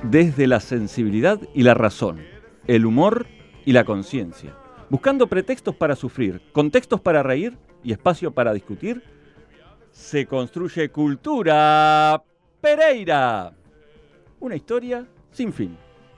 desde la sensibilidad y la razón, el humor y la conciencia, buscando pretextos para sufrir, contextos para reír y espacio para discutir, se construye Cultura Pereira. Una historia sin fin.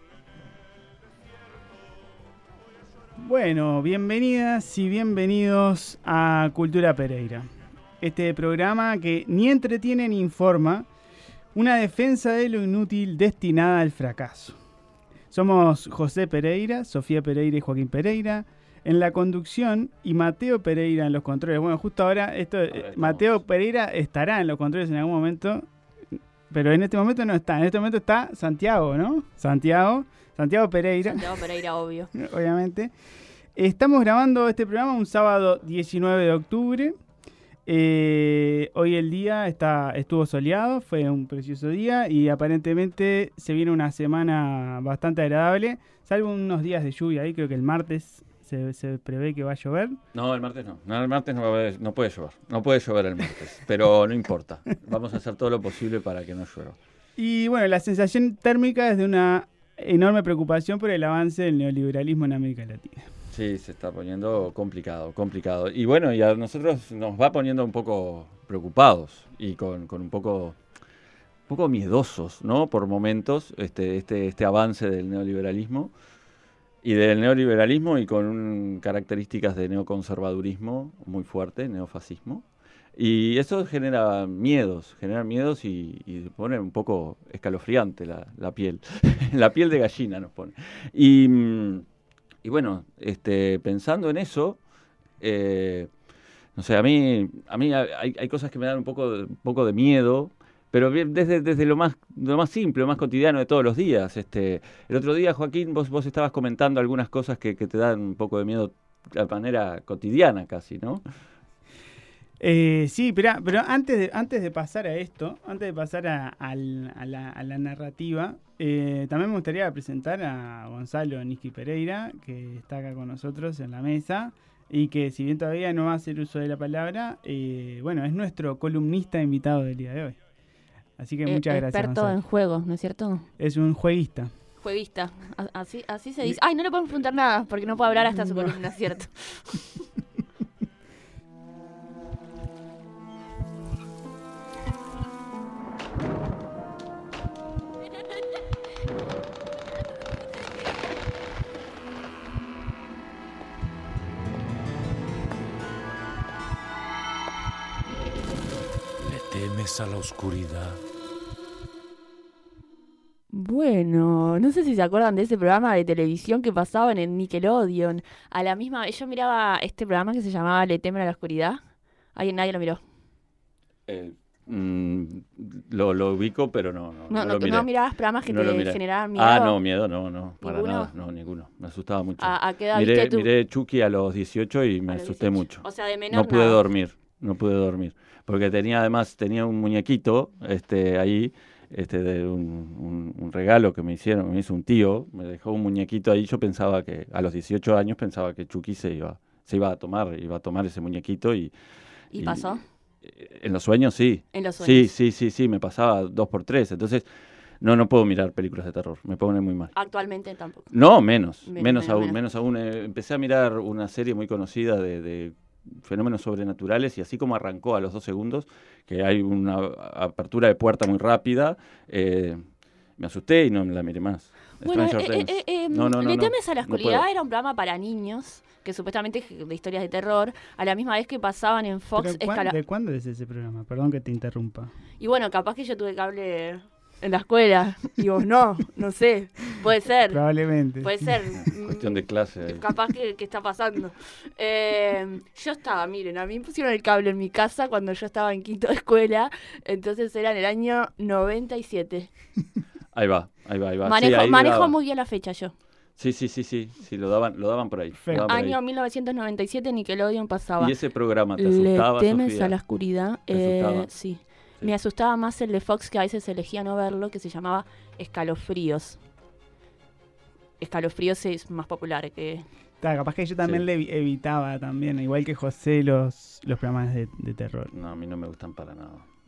Bueno, bienvenidas y bienvenidos a Cultura Pereira. Este programa que ni entretiene ni informa, una defensa de lo inútil destinada al fracaso. Somos José Pereira, Sofía Pereira y Joaquín Pereira en la conducción y Mateo Pereira en los controles. Bueno, justo ahora Mateo Pereira estará en los controles en algún momento, pero en este momento no está. En este momento está Santiago, ¿no? Santiago Pereira. Santiago Pereira, obvio. Obviamente. Estamos grabando este programa un sábado 19 de octubre. Hoy el día estuvo soleado, fue un precioso día y aparentemente se viene una semana bastante agradable, salvo unos días de lluvia ahí. Creo que el martes se prevé que va a llover. No, el martes no. El martes no puede llover. No puede llover el martes, pero no importa. Vamos a hacer todo lo posible para que no llueva. Y bueno, la sensación térmica es de una enorme preocupación por el avance del neoliberalismo en América Latina. Sí, se está poniendo complicado. Y bueno, y a nosotros nos va poniendo un poco preocupados y con un poco miedosos, ¿no? Por momentos, este avance del neoliberalismo y con características de neoconservadurismo muy fuerte, neofascismo. Y eso genera miedos y pone un poco escalofriante la piel. La piel de gallina nos pone. Y bueno, pensando en eso, no sé, a mí hay cosas que me dan un poco de miedo, pero desde lo más simple, lo más cotidiano de todos los días. El otro día, Joaquín, vos estabas comentando algunas cosas que te dan un poco de miedo de manera cotidiana casi, ¿no? Sí, pero antes de pasar a esto, antes de pasar a la narrativa, también me gustaría presentar a Gonzalo Niski Pereira, que está acá con nosotros en la mesa y que, si bien todavía no va a hacer uso de la palabra, bueno, es nuestro columnista invitado del día de hoy. Así que muchas gracias, experto Gonzalo. En juegos, ¿no es cierto? Es un jueguista. Jueguista, así se dice. Ay, no le podemos preguntar nada porque no puedo hablar hasta su columna, ¿cierto? ¿Temes a la oscuridad? Bueno, no sé si se acuerdan de ese programa de televisión que pasaba en el Nickelodeon. A la misma vez yo miraba este programa que se llamaba Le temen a la oscuridad. Nadie lo miró. Lo ubico, pero no lo miré. ¿No mirabas programas que te generaban miedo? Miedo no, para nada, no, ninguno. Me asustaba mucho. ¿A qué edad viste tú? Miré Chucky a los 18 y me asusté mucho. O sea, de menor no pude dormir, porque tenía un muñequito ahí, de un regalo que me hizo un tío, me dejó un muñequito ahí. Yo pensaba que a los 18 años pensaba que Chucky iba a tomar ese muñequito y pasó. En los sueños sí. En los sueños. Sí, me pasaba 2x3. Entonces, no puedo mirar películas de terror, me pone muy mal. Actualmente tampoco. No, menos aún. Empecé a mirar una serie muy conocida de fenómenos sobrenaturales y así como arrancó a los 2 segundos, que hay una apertura de puerta muy rápida, me asusté y no la miré más. Bueno, Le temes a la oscuridad era un programa para niños, que supuestamente de historias de terror, a la misma vez que pasaban en Fox. ¿De cuándo es ese programa? Perdón que te interrumpa. Y bueno, capaz que yo tuve cable en la escuela y vos no sé, puede ser. Probablemente. Puede ser. Cuestión de clase. Capaz que está pasando. Yo estaba, miren, a mí me pusieron el cable en mi casa cuando yo estaba en quinto de escuela, entonces era en el año 97. Ahí va. Manejo muy bien la fecha yo. Sí, lo daban por ahí. Año 1997, Nickelodeon pasaba. ¿Y ese programa te asustaba, Le temes Sofía? A la oscuridad. Sí. Me asustaba más el de Fox, que a veces elegía no verlo, que se llamaba Escalofríos. Escalofríos es más popular que... Claro, capaz que yo también le evitaba también, igual que José, los programas de terror. No, a mí no me gustan para nada.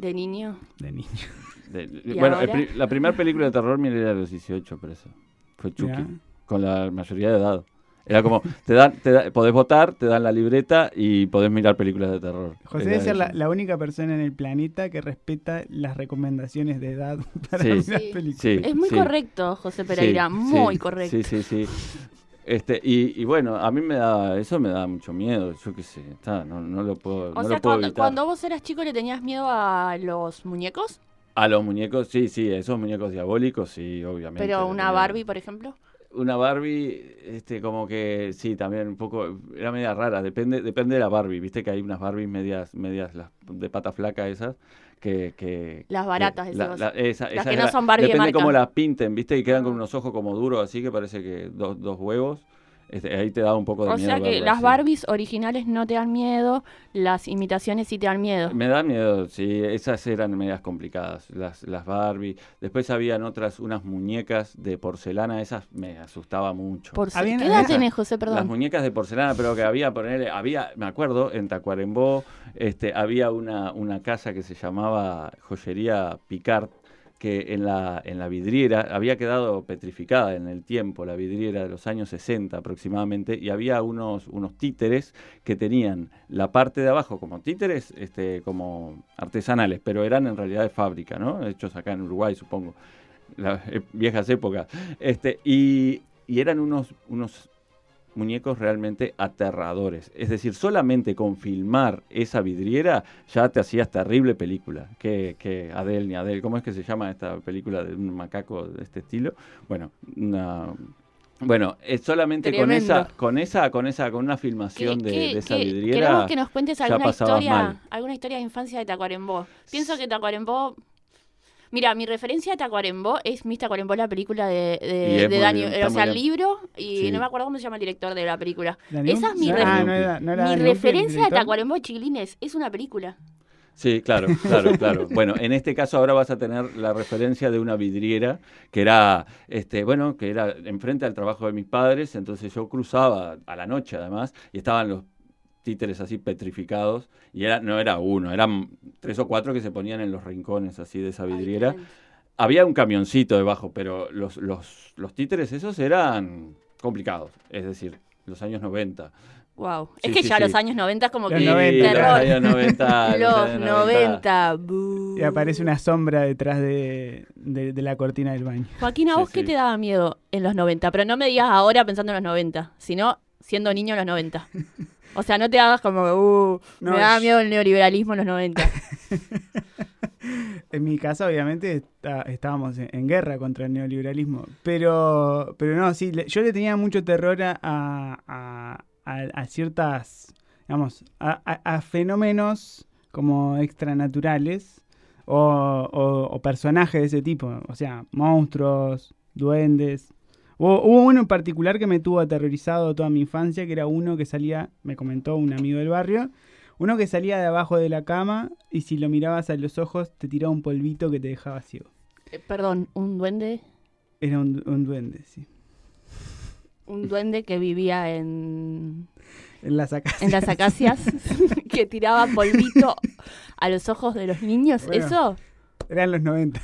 De niño. de niño. ¿Y Bueno, ahora? la primera película de terror mira era a los 18, por eso. Fue Chucky, Ya. con la mayoría de edad. Era como, podés votar, te dan la libreta y podés mirar películas de terror. José Era debe ser eso. la única persona en el planeta que respeta las recomendaciones de edad para Sí. mirar Sí. películas. Sí, Es muy sí. correcto, José Pereira, Sí, muy sí, correcto. Sí, sí, sí. Y bueno, a mí eso me da mucho miedo, yo qué sé, no lo puedo, O no sea, lo puedo evitar. cuando vos eras chico le tenías miedo a los muñecos, A los muñecos, sí, esos muñecos diabólicos, sí, obviamente. pero lo una tenía. Barbie, por ejemplo. Una Barbie, como que, sí, también un poco, era media rara, depende de la Barbie, viste que hay unas Barbies medias las de pata flaca esas, que Las baratas, que decís vos. esa Las que no era- son Barbie de depende marca. cómo las pinten, viste, y quedan con Ah. unos ojos como duros, así que parece que dos huevos, ahí te da un poco de O miedo sea que verlo las así. Barbies originales no te dan miedo, las imitaciones sí te dan miedo. Me da miedo, sí, esas eran medias complicadas, las Barbie. Después habían unas muñecas de porcelana, esas me asustaba mucho. Habían- ¿Qué edad había- tenés, José? Las Perdón. muñecas de porcelana, pero que me acuerdo, en Tacuarembó, había una casa que se llamaba Joyería Picard, que en la vidriera había quedado petrificada en el tiempo, la vidriera de los años 60 aproximadamente, y había unos títeres que tenían la parte de abajo como títeres, como artesanales, pero eran en realidad de fábrica, ¿no? Hechos acá en Uruguay, supongo, las viejas épocas. Y eran unos muñecos realmente aterradores. Es decir, solamente con filmar esa vidriera ya te hacías terrible película. Que Adele ni Adele. ¿Cómo es que se llama esta película de un macaco de este estilo? Bueno, es solamente Tremendo. con una filmación de esa vidriera. Queremos que nos cuentes ya alguna pasabas mal. historia de infancia de Tacuarembó. Pienso que Tacuarembó... Mira, mi referencia a Tacuarembó es Miss Tacuarembó, la película Y de es muy Dani, bien, está o sea, muy el bien. libro, y Sí. no me acuerdo cómo se llama el director de la película. ¿Daniel? Esa es mi, Ah, refer- no era mi Daniel el referencia de director. Tacuarembó, chiquilines, es una película. Sí, claro. Bueno, en este caso ahora vas a tener la referencia de una vidriera que era, que era enfrente al trabajo de mis padres, entonces yo cruzaba a la noche además y estaban los títeres así petrificados y no era uno, eran 3 o 4 que se ponían en los rincones así de esa vidriera. Ay, tremendo. Había un camioncito debajo, pero los títeres esos eran complicados, es decir, los años 90. Wow. Sí, Es que sí, ya sí. los años 90 es como Los que 90, terror. Los años 90. Los años 90. buh. Y aparece una sombra detrás de la cortina del baño. Joaquín, ¿a Sí, vos qué sí. te daba miedo en los 90? Pero no me digas ahora pensando en los 90, sino siendo niño en los 90. O sea, no te hagas como, No, me daba miedo el neoliberalismo en los 90. En mi casa, obviamente, estábamos en guerra contra el neoliberalismo. Pero no, sí, yo le tenía mucho terror a ciertas, digamos, a fenómenos como extranaturales o personajes de ese tipo. O sea, monstruos, duendes. Hubo uno en particular que me tuvo aterrorizado toda mi infancia, que era uno que salía, me comentó un amigo del barrio, uno que salía de abajo de la cama y si lo mirabas a los ojos te tiraba un polvito que te dejaba ciego. Perdón, un duende. Era un duende, sí. Un duende que vivía en En las acacias. las acacias, que tiraba polvito a los ojos de los niños. Bueno. Eso, Eran los 90.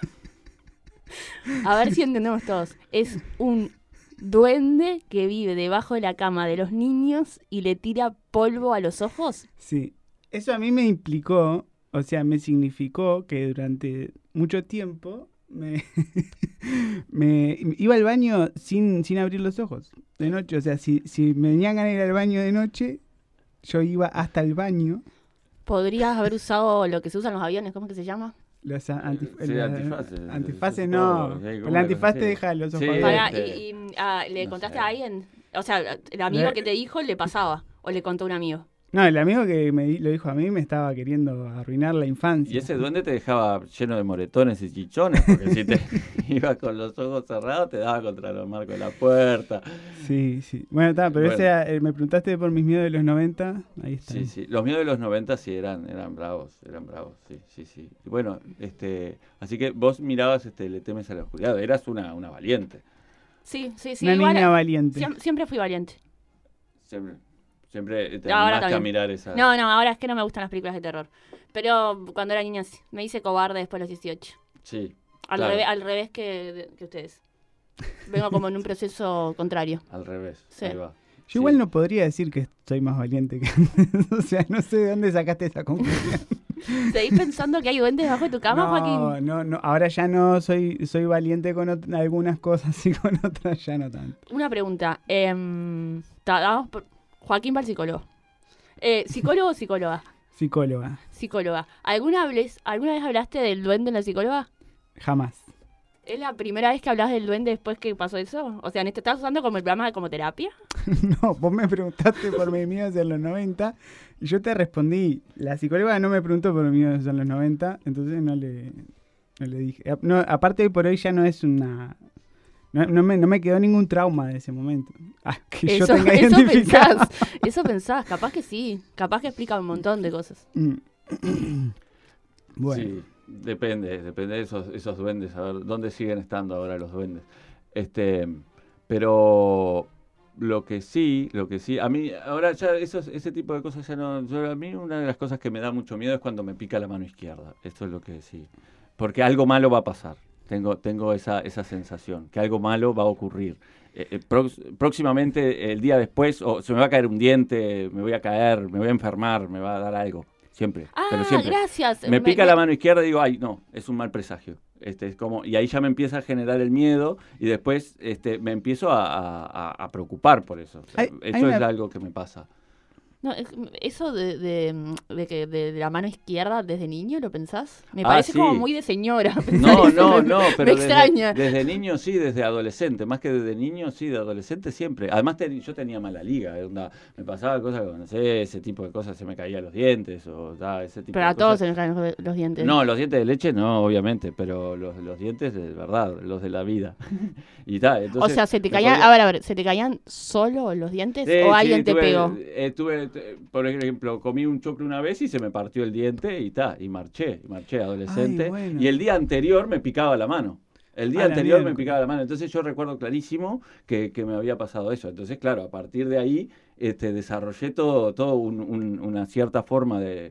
a ver si entendemos todos. Es un duende que vive debajo de la cama de los niños y le tira polvo a los ojos. Sí. Eso a mí me implicó, o sea, me significó que durante mucho tiempo me iba al baño sin abrir los ojos de noche. O sea, si me venían ganas de ir al baño de noche, yo iba hasta el baño. Podrías haber usado lo que se usa en los aviones, ¿cómo es que se llama? Los antifaces. antifaces Supongo, no. sí, ¿cómo El le antifaz te conocés? deja los ojos Sí. abiertos. Para, ¿le no contaste sé. a alguien? O sea, el amigo Le- que te dijo le pasaba, o le contó un amigo. No, el amigo que lo dijo a mí me estaba queriendo arruinar la infancia. Y ese duende te dejaba lleno de moretones y chichones, porque si te ibas con los ojos cerrados te daba contra los marcos de la puerta. Sí, sí. Bueno, está, pero Bueno. ese era, me preguntaste por mis miedos de los 90. Ahí está. Sí, sí. Los miedos de los 90 sí eran bravos, sí. Y bueno, así que vos mirabas Le temes a la oscuridad, eras una valiente. Sí, Una igual, niña valiente. siempre fui valiente. Siempre. Siempre te Ahora animaste a también. mirar esa... No, ahora es que no me gustan las películas de terror. Pero cuando era niña sí. Me hice cobarde después de los 18. Sí, Al, claro, al revés que ustedes. Vengo como en un proceso contrario. al revés. Sí. Ahí va. Yo Sí. igual no podría decir que soy más valiente que antes. O sea, no sé de dónde sacaste esa conclusión. ¿Seguís pensando que hay duendes debajo de tu cama, Joaquín? No. Ahora ya no soy valiente con algunas cosas y con otras ya no tanto. Una pregunta. Joaquín va al psicólogo. ¿Psicólogo o psicóloga? Psicóloga, Psicóloga. ¿Alguna vez hablaste del duende en la psicóloga? jamás. ¿Es la primera vez que hablas del duende después que pasó eso? O sea, ¿estás usando como el programa como terapia? No, vos me preguntaste por mis miedos en los 90 y yo te respondí. La psicóloga no me preguntó por mis miedos en los 90, entonces no le dije. No, aparte, por hoy ya no es una... No me quedó ningún trauma de ese momento. Que yo tenga identificado. Eso pensás, capaz que sí. Capaz que explica un montón de cosas. Bueno. Sí, depende de esos duendes, a ver dónde siguen estando ahora los duendes. Pero lo que sí, a mí, ahora ya ese tipo de cosas ya no, a mí una de las cosas que me da mucho miedo es cuando me pica la mano izquierda, esto es lo que sí, porque algo malo va a pasar, tengo esa sensación, que algo malo va a ocurrir. Próximamente, el día después, o se me va a caer un diente, me voy a caer, me voy a enfermar, me va a dar algo. Siempre, pero siempre. Gracias. Me pica la mano izquierda y digo, ay, no, es un mal presagio. Es como, y ahí ya me empieza a generar el miedo y después me empiezo a preocupar por eso. O sea, eso es algo que me pasa. No, eso de la mano izquierda desde niño, ¿lo pensás? Me parece sí. como muy de señora. No, Me pero extraña. desde niño sí, desde adolescente, más que desde niño sí, de adolescente siempre. Además yo tenía mala liga, me pasaba cosas como, no sé, ese tipo de cosas, se me caían los dientes o ese tipo Pero de a todos cosas. se nos caen los dientes. No, los dientes de leche no, obviamente, pero los dientes de verdad, los de la vida. Y entonces, o sea, ¿se te caían, a ver, ¿se te caían solo los dientes o alguien te pegó? Por ejemplo, comí un choclo una vez y se me partió el diente y marché adolescente. Ay, bueno. Y el día anterior me picaba la mano. El día A la anterior me miércoles. picaba la mano. Entonces yo recuerdo clarísimo que me había pasado eso. Entonces, claro, a partir de ahí desarrollé todo una cierta forma de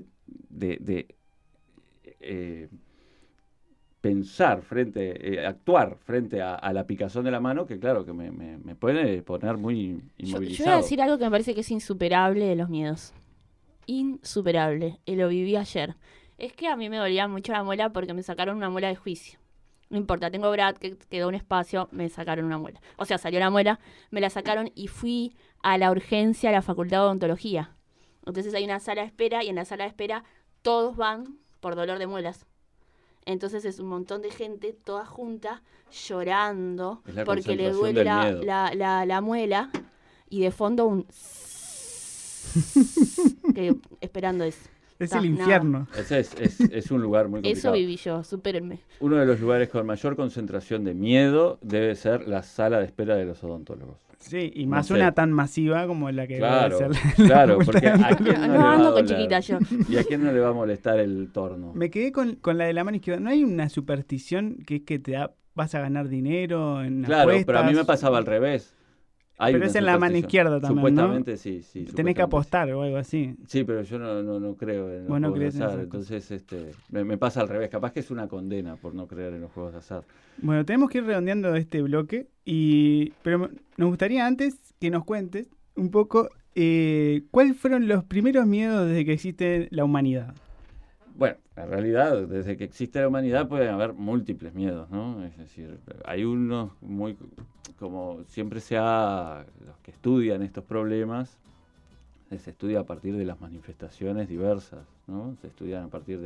pensar actuar frente a la picazón de la mano, que claro, que me puede poner muy Yo inmovilizado. voy a decir algo que me parece que es insuperable de los miedos. Insuperable. Y lo viví ayer. Es que a mí me dolía mucho la muela porque me sacaron una muela de juicio. No importa, tengo BRAD, que quedó un espacio, me sacaron una muela. O sea, salió la muela, me la sacaron y fui a la urgencia a la Facultad de Odontología. Entonces hay una sala de espera y en la sala de espera todos van por dolor de muelas. Entonces es un montón de gente toda junta llorando Es la porque le concentración duele del miedo. la muela y de fondo un que esperando eso. Es Ta, el infierno. Ese es un lugar muy Eso complicado. viví yo, supérenme. Uno de los lugares con mayor concentración de miedo debe ser la sala de espera de los odontólogos. Sí, y No más sé. una tan masiva como la que Claro, va a ser claro, la porque facultad. ¿a quién no, No le va a ando con doler? chiquita yo. ¿Y a quién no le va a molestar el torno? Me quedé con la de la mano izquierda. ¿No hay una superstición que es que vas a ganar dinero en Claro, pero a mí me apuestas? pasaba al revés. Hay Pero una es en la mano superstición. izquierda también, ¿no? Supuestamente sí. Tenés que supuestamente apostar o algo así. Sí, pero yo no creo en los Vos no juegos crees de en azar. esas cosas. Entonces me pasa al revés. Capaz que es una condena por no creer en los juegos de azar. Bueno, tenemos que ir redondeando este bloque, pero nos gustaría antes que nos cuentes un poco cuáles fueron los primeros miedos desde que existe la humanidad. Bueno, en realidad, desde que existe la humanidad pueden haber múltiples miedos, ¿no? Es decir, hay unos muy, como siempre los que estudian estos problemas, se estudia a partir de las manifestaciones diversas, ¿no? Se estudian a partir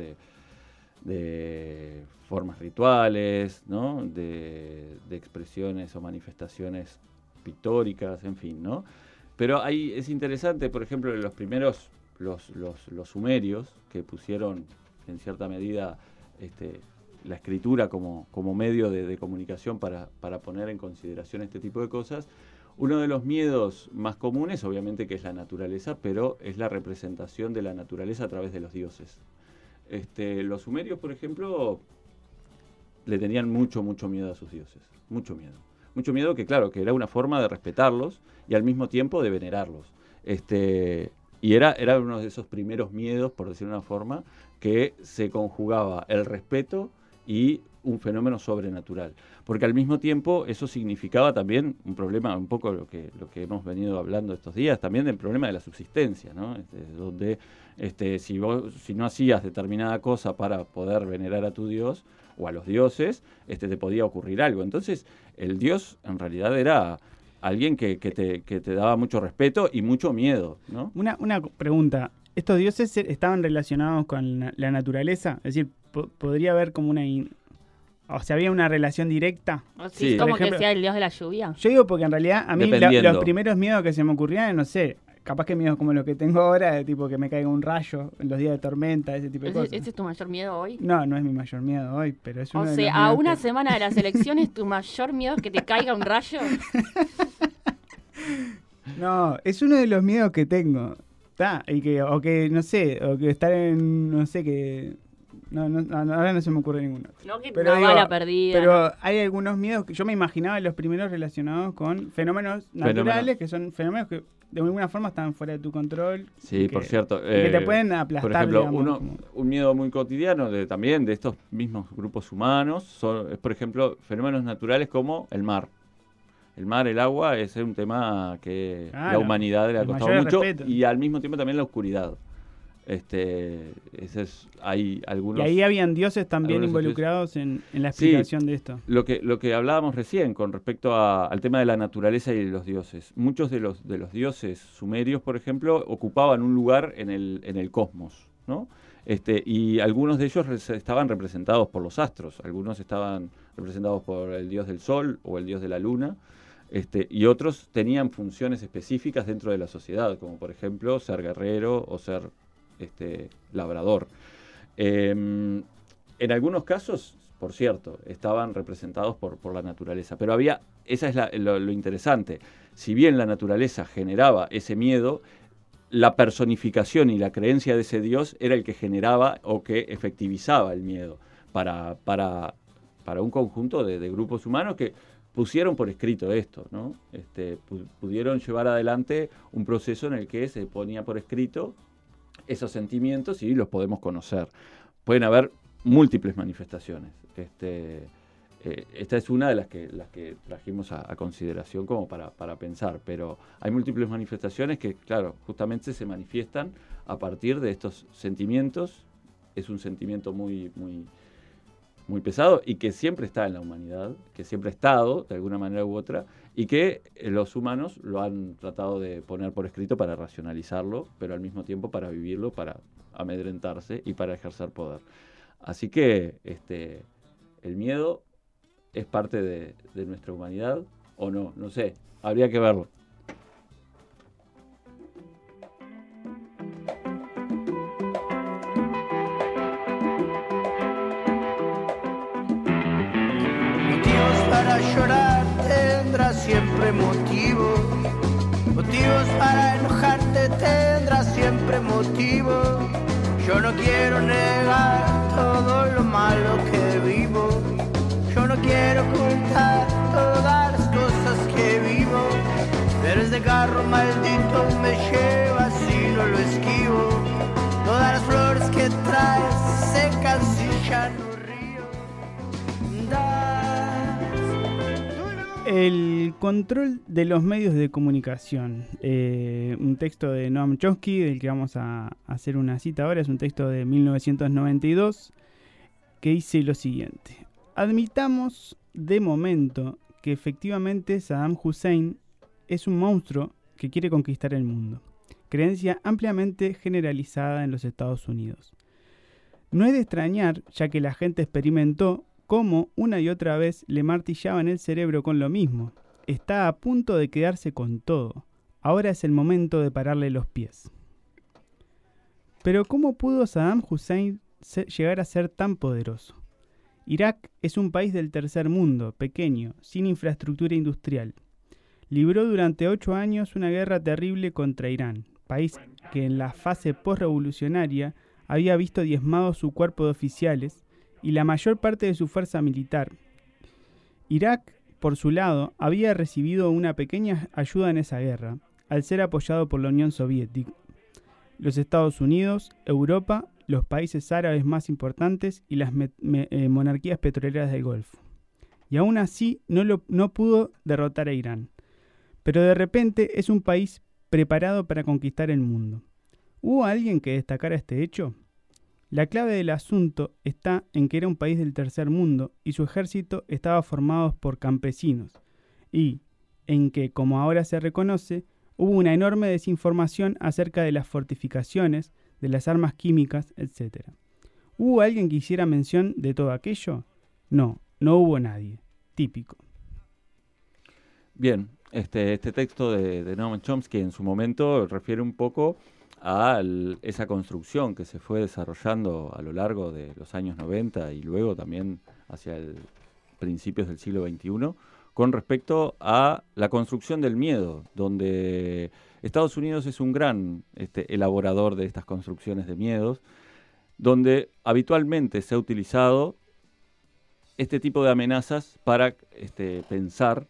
de formas rituales, ¿no? De expresiones o manifestaciones pictóricas, en fin, ¿no? Pero ahí es interesante, por ejemplo, los primeros, los sumerios, que pusieron en cierta medida la escritura como medio de comunicación para poner en consideración este tipo de cosas. Uno de los miedos más comunes, obviamente, que es la naturaleza, pero es la representación de la naturaleza a través de los dioses. Los sumerios, por ejemplo, le tenían mucho miedo a sus dioses, mucho miedo. Mucho miedo que, claro, que era una forma de respetarlos y al mismo tiempo de venerarlos. Y era uno de esos primeros miedos, por decirlo de una forma, que se conjugaba el respeto y un fenómeno sobrenatural. Porque al mismo tiempo eso significaba también un problema, un poco lo que hemos venido hablando estos días, también del problema de la subsistencia, ¿no? Donde si no hacías determinada cosa para poder venerar a tu Dios o a los dioses, te podía ocurrir algo. Entonces, el Dios en realidad era alguien que te daba mucho respeto y mucho miedo, ¿no? Una pregunta. ¿Estos dioses estaban relacionados con la naturaleza? Es decir, ¿podría haber como o sea, había una relación directa? Sí, como que sea el dios de la lluvia. Yo digo porque en realidad a mí los primeros miedos que se me ocurrían, no sé, capaz que miedos como los que tengo ahora, de tipo que me caiga un rayo en los días de tormenta, ese tipo de cosas. ¿Ese es tu mayor miedo hoy? No, no es mi mayor miedo hoy, pero es uno de los sea, a una semana de las elecciones, ¿tu mayor miedo es que te caiga un rayo? No, es uno de los miedos que tengo. O que estar en, no sé, que... No, ahora no se me ocurre ninguno. No, que pero bala perdida. Pero hay algunos miedos que yo me imaginaba los primeros relacionados con fenómenos naturales, que son fenómenos que de alguna forma están fuera de tu control. Sí, por cierto. Que te pueden aplastar. Por ejemplo, digamos, un miedo muy cotidiano también de estos mismos grupos humanos es, por ejemplo, fenómenos naturales como el mar. El mar, el agua, es un tema que la humanidad le ha costado mucho. Respeto. Y al mismo tiempo también la oscuridad. Hay algunos, y ahí habían dioses también involucrados en la explicación de esto. Lo que hablábamos recién con respecto al tema de la naturaleza y de los dioses. Muchos de los dioses sumerios, por ejemplo, ocupaban un lugar en el cosmos, ¿no? Y algunos de ellos estaban representados por los astros, algunos estaban representados por el dios del sol o el dios de la luna. Y otros tenían funciones específicas dentro de la sociedad, como por ejemplo ser guerrero o ser labrador. En algunos casos, por cierto, estaban representados por la naturaleza, pero esa es lo interesante. Si bien la naturaleza generaba ese miedo, la personificación y la creencia de ese Dios era el que generaba o que efectivizaba el miedo para un conjunto de grupos humanos que pusieron por escrito esto, ¿no? Pudieron llevar adelante un proceso en el que se ponía por escrito esos sentimientos y los podemos conocer. Pueden haber múltiples manifestaciones. Esta es una de las que trajimos a consideración como para pensar, pero hay múltiples manifestaciones que, claro, justamente se manifiestan a partir de estos sentimientos. Es un sentimiento muy, muy, muy pesado y que siempre está en la humanidad, que siempre ha estado de alguna manera u otra, y que los humanos lo han tratado de poner por escrito para racionalizarlo, pero al mismo tiempo para vivirlo, para amedrentarse y para ejercer poder. Así que el miedo es parte de nuestra humanidad, o no sé, habría que verlo. Para llorar tendrás siempre motivos para enojarte tendrás siempre motivos. Yo no quiero negar todo lo malo que vivo, yo no quiero ocultar todas las cosas que vivo, pero este carro maldito me lleva si no lo esquivo. Todas las flores que traes secas y ya no río. El control de los medios de comunicación. Un texto de Noam Chomsky, del que vamos a hacer una cita ahora. Es un texto de 1992 que dice lo siguiente. Admitamos de momento que efectivamente Saddam Hussein es un monstruo que quiere conquistar el mundo. Creencia ampliamente generalizada en los Estados Unidos. No es de extrañar, ya que la gente experimentó cómo una y otra vez le martillaban el cerebro con lo mismo. Está a punto de quedarse con todo. Ahora es el momento de pararle los pies. Pero ¿cómo pudo Saddam Hussein llegar a ser tan poderoso? Irak es un país del tercer mundo, pequeño, sin infraestructura industrial. Libró durante 8 años una guerra terrible contra Irán, país que en la fase postrevolucionaria había visto diezmado su cuerpo de oficiales y la mayor parte de su fuerza militar. Irak, por su lado, había recibido una pequeña ayuda en esa guerra, al ser apoyado por la Unión Soviética, los Estados Unidos, Europa, los países árabes más importantes y las monarquías petroleras del Golfo. Y aún así no pudo derrotar a Irán. Pero de repente es un país preparado para conquistar el mundo. ¿Hubo alguien que destacara este hecho? La clave del asunto está en que era un país del tercer mundo y su ejército estaba formado por campesinos, y en que, como ahora se reconoce, hubo una enorme desinformación acerca de las fortificaciones, de las armas químicas, etc. ¿Hubo alguien que hiciera mención de todo aquello? No hubo nadie. Típico. Bien, este texto de Noam Chomsky en su momento refiere un poco a esa construcción que se fue desarrollando a lo largo de los años 90 y luego también hacia principios del siglo XXI, con respecto a la construcción del miedo, donde Estados Unidos es un gran elaborador de estas construcciones de miedos, donde habitualmente se ha utilizado este tipo de amenazas para pensar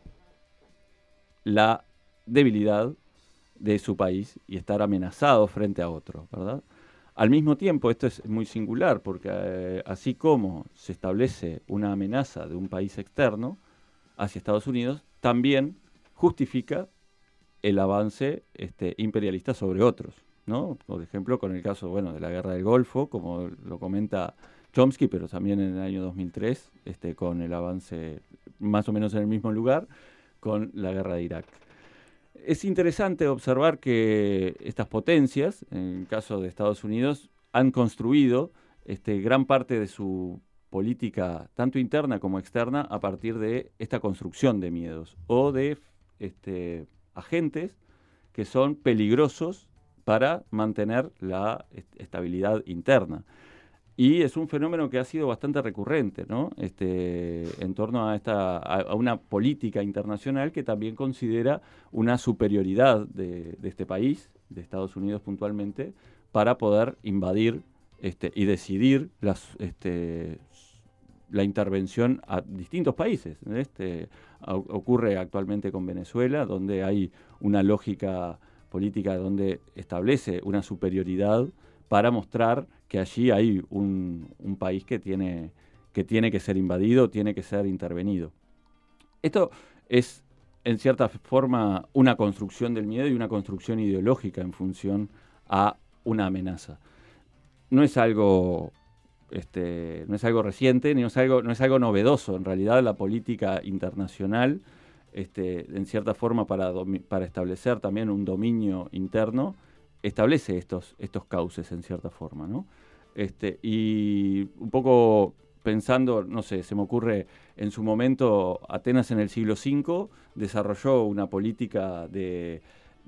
la debilidad de su país y estar amenazado frente a otro, ¿verdad? Al mismo tiempo, esto es muy singular, porque así como se establece una amenaza de un país externo hacia Estados Unidos, también justifica el avance imperialista sobre otros, ¿no? Por ejemplo, con el caso, bueno, de la Guerra del Golfo, como lo comenta Chomsky, pero también en el año 2003, con el avance más o menos en el mismo lugar, con la Guerra de Irak. Es interesante observar que estas potencias, en el caso de Estados Unidos, han construido gran parte de su política, tanto interna como externa, a partir de esta construcción de miedos o de agentes que son peligrosos para mantener la estabilidad interna. Y es un fenómeno que ha sido bastante recurrente, ¿no? En torno a una política internacional que también considera una superioridad de este país, de Estados Unidos puntualmente, para poder invadir y decidir la intervención a distintos países. Ocurre actualmente con Venezuela, donde hay una lógica política donde establece una superioridad para mostrar que allí hay un país que tiene que ser invadido, tiene que ser intervenido. Esto es, en cierta forma, una construcción del miedo y una construcción ideológica en función a una amenaza. No es algo reciente, no es algo novedoso. En realidad, la política internacional, en cierta forma, para establecer también un dominio interno, establece estos cauces en cierta forma, ¿no? Y un poco pensando, no sé, se me ocurre, en su momento Atenas en el siglo V desarrolló una política de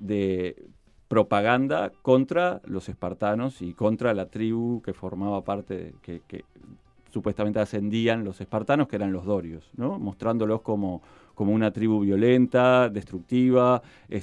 propaganda contra los espartanos y contra la tribu que formaba parte, que supuestamente ascendían los espartanos, que eran los dorios, ¿no? Mostrándolos como una tribu violenta, destructiva,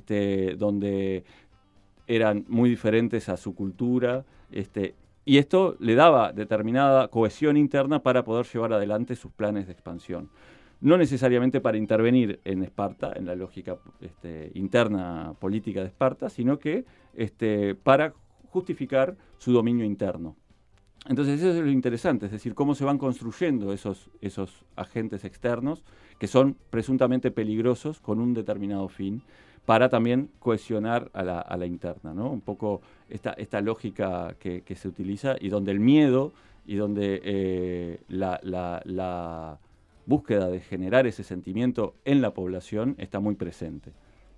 donde eran muy diferentes a su cultura, y esto le daba determinada cohesión interna para poder llevar adelante sus planes de expansión. No necesariamente para intervenir en Esparta, en la lógica interna política de Esparta, sino que para justificar su dominio interno. Entonces eso es lo interesante, es decir, cómo se van construyendo esos agentes externos que son presuntamente peligrosos con un determinado fin, para también cohesionar a la interna, ¿no? Un poco esta lógica que se utiliza y donde el miedo y donde la búsqueda de generar ese sentimiento en la población está muy presente.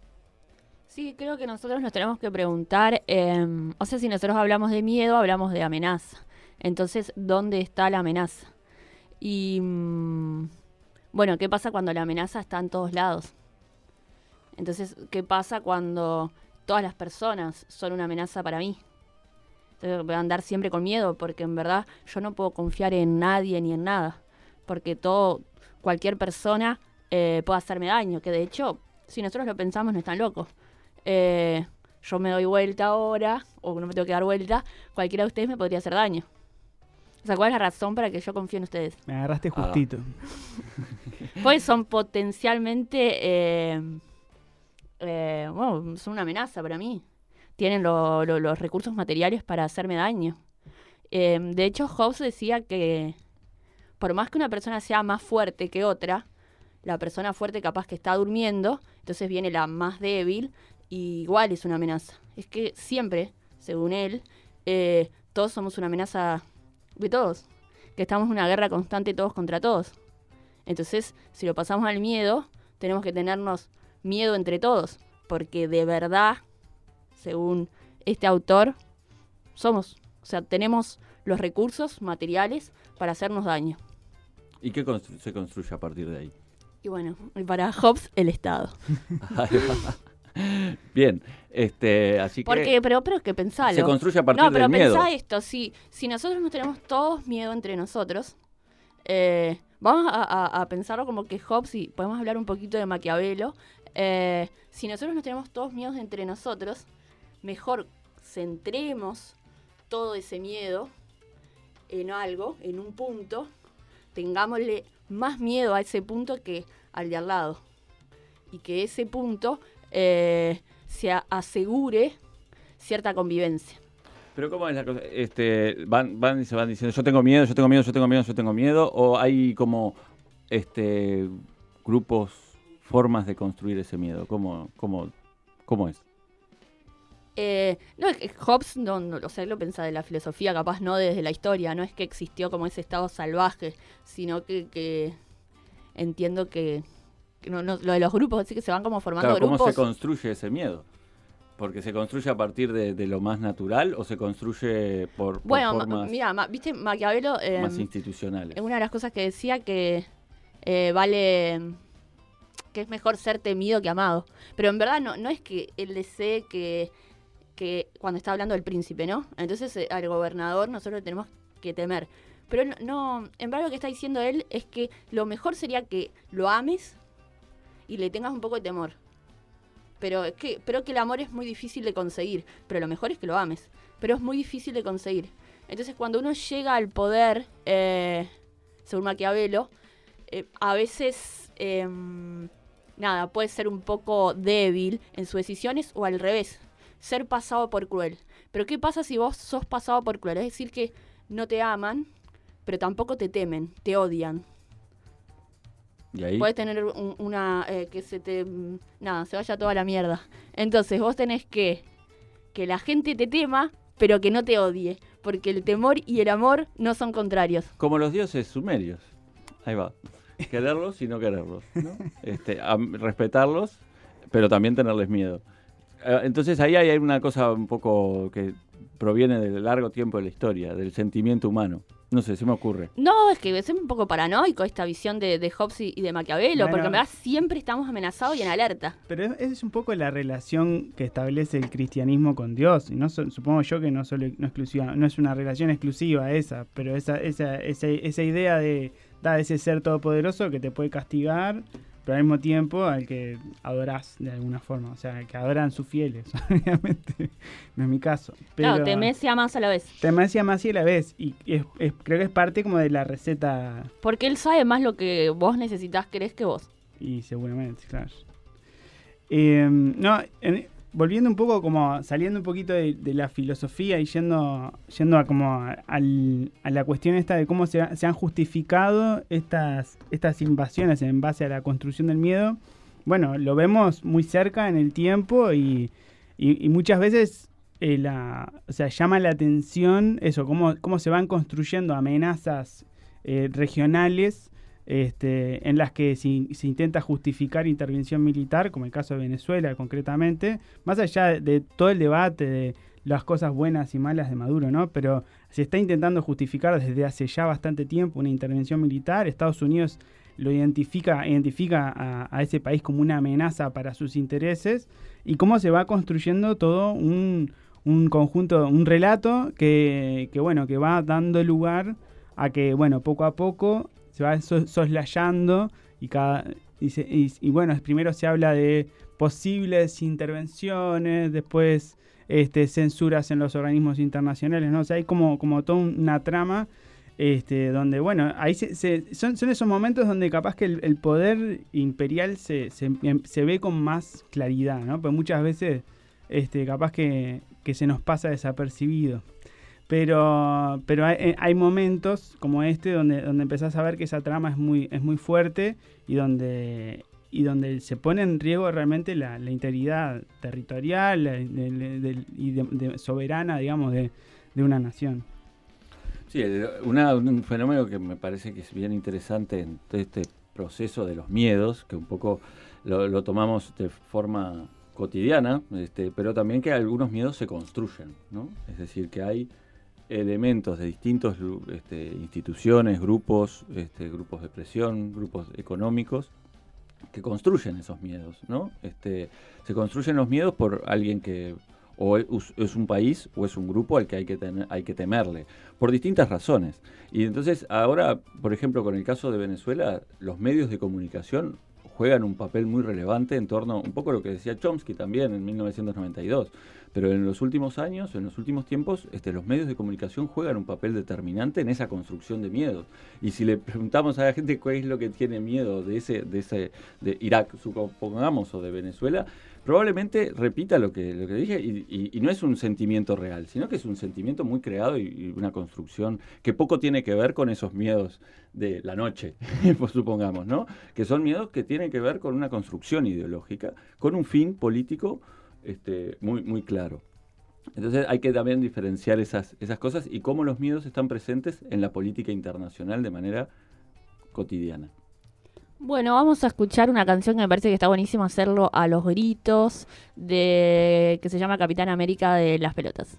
Sí, creo que nosotros nos tenemos que preguntar, si nosotros hablamos de miedo, hablamos de amenaza. Entonces, ¿dónde está la amenaza? Y, bueno, ¿qué pasa cuando la amenaza está en todos lados? Entonces, ¿qué pasa cuando todas las personas son una amenaza para mí? Entonces, voy a andar siempre con miedo, porque en verdad yo no puedo confiar en nadie ni en nada, porque cualquier persona puede hacerme daño, que de hecho, si nosotros lo pensamos, no es tan loco. Yo me doy vuelta ahora, o no me tengo que dar vuelta, cualquiera de ustedes me podría hacer daño. O sea, ¿cuál es la razón para que yo confíe en ustedes? Me agarraste justito. Pues son potencialmente son una amenaza para mí. Tienen los recursos materiales para hacerme daño. De hecho, Hobbes decía que por más que una persona sea más fuerte que otra, la persona fuerte capaz que está durmiendo, entonces viene la más débil y igual es una amenaza. Es que siempre, según él, todos somos una amenaza de todos, que estamos en una guerra constante todos contra todos. Entonces, si lo pasamos al miedo, tenemos que tenernos miedo entre todos, porque de verdad, según este autor, tenemos los recursos materiales para hacernos daño. ¿Y qué se construye a partir de ahí? Y bueno, para Hobbes, el Estado. Bien, así que... Pero que pensalo. Se construye a partir del miedo. No, pero pensá esto, si nosotros nos tenemos todos miedo entre nosotros, vamos a pensarlo como que Hobbes, y podemos hablar un poquito de Maquiavelo, si nosotros nos tenemos todos miedos entre nosotros, mejor centremos todo ese miedo en algo, en un punto, tengámosle más miedo a ese punto que al de al lado. Y que ese punto se asegure cierta convivencia. Pero ¿cómo es la cosa? Van y se van diciendo, yo tengo miedo, yo tengo miedo, yo tengo miedo, yo tengo miedo, o hay como grupos, formas de construir ese miedo. ¿Cómo es? Hobbes él lo piensa de la filosofía, capaz no desde la historia, no es que existió como ese estado salvaje, sino que entiendo que lo de los grupos, así que se van como formando grupos. ¿Cómo se construye ese miedo? ¿Porque se construye a partir de lo más natural o se construye por formas ¿viste Maquiavelo? Más institucionales. Una de las cosas que decía que que es mejor ser temido que amado. Pero en verdad no es que él desee que cuando está hablando del príncipe, ¿no? Entonces al gobernador nosotros le tenemos que temer. Pero no, en verdad lo que está diciendo él es que lo mejor sería que lo ames y le tengas un poco de temor. Pero que el amor es muy difícil de conseguir. Pero lo mejor es que lo ames. Pero es muy difícil de conseguir. Entonces cuando uno llega al poder, según Maquiavelo, a veces puede ser un poco débil en sus decisiones o al revés, ser pasado por cruel. Pero ¿qué pasa si vos sos pasado por cruel? Es decir, que no te aman, pero tampoco te temen, te odian. ¿Y ahí? Puedes tener que se vaya toda la mierda. Entonces vos tenés que la gente te tema, pero que no te odie, porque el temor y el amor no son contrarios. Como los dioses sumerios. Ahí va. Quererlos y no quererlos, ¿no? Respetarlos, pero también tenerles miedo. Entonces ahí hay una cosa un poco que proviene del largo tiempo de la historia, del sentimiento humano. No sé, se me ocurre. No, es que es un poco paranoico esta visión de Hobbes y de Maquiavelo, porque en verdad siempre estamos amenazados y en alerta. Pero esa es un poco la relación que establece el cristianismo con Dios. Y supongo yo que no es una relación exclusiva esa, pero esa idea de ese ser todopoderoso que te puede castigar, pero al mismo tiempo al que adorás de alguna forma, o sea, que adoran sus fieles, obviamente, no es mi caso. Pero claro, temés y amás a la vez. Temés y amás a la vez, y creo que es parte como de la receta. Porque él sabe más lo que vos necesitas, querés que vos. Y seguramente, claro. Volviendo un poco, como saliendo un poquito de la filosofía y yendo a como a la cuestión esta de cómo se han justificado estas invasiones en base a la construcción del miedo. Bueno, lo vemos muy cerca en el tiempo y muchas veces llama la atención eso, cómo se van construyendo amenazas regionales en las que se intenta justificar intervención militar, como el caso de Venezuela concretamente, más allá de todo el debate de las cosas buenas y malas de Maduro, ¿no? Pero se está intentando justificar desde hace ya bastante tiempo una intervención militar. Estados Unidos lo identifica a ese país como una amenaza para sus intereses, y cómo se va construyendo todo un conjunto, un relato que va dando lugar a que, poco a poco se va soslayando y bueno, primero se habla de posibles intervenciones, después censuras en los organismos internacionales, ¿no? O sea, hay como toda una trama donde, bueno, ahí son esos momentos donde capaz que el poder imperial se ve con más claridad, ¿no? Pues muchas veces capaz que se nos pasa desapercibido. Pero hay momentos como donde empezás a ver que esa trama es muy fuerte y donde se pone en riesgo realmente la integridad territorial y soberana, digamos, de una nación. Sí, un fenómeno que me parece que es bien interesante en todo este proceso de los miedos, que un poco lo tomamos de forma cotidiana, pero también que algunos miedos se construyen, ¿no? Es decir, que hay elementos de distintas instituciones, grupos de presión, grupos económicos, que construyen esos miedos, ¿no? Se construyen los miedos por alguien que o es un país o es un grupo al que hay que temerle, por distintas razones. Y entonces ahora, por ejemplo, con el caso de Venezuela, los medios de comunicación juegan un papel muy relevante en torno un poco a lo que decía Chomsky también en 1992. Pero en los últimos años, en los últimos tiempos, los medios de comunicación juegan un papel determinante en esa construcción de miedos. Y si le preguntamos a la gente cuál es lo que tiene miedo de Irak, supongamos, o de Venezuela, probablemente repita lo que dije, y no es un sentimiento real, sino que es un sentimiento muy creado y una construcción que poco tiene que ver con esos miedos de la noche, pues supongamos, ¿no? Que son miedos que tienen que ver con una construcción ideológica, con un fin político muy claro. Entonces hay que también diferenciar esas cosas y cómo los miedos están presentes en la política internacional de manera cotidiana. Bueno, vamos a escuchar una canción que me parece que está buenísimo hacerlo a los gritos, que se llama Capitán América de las Pelotas.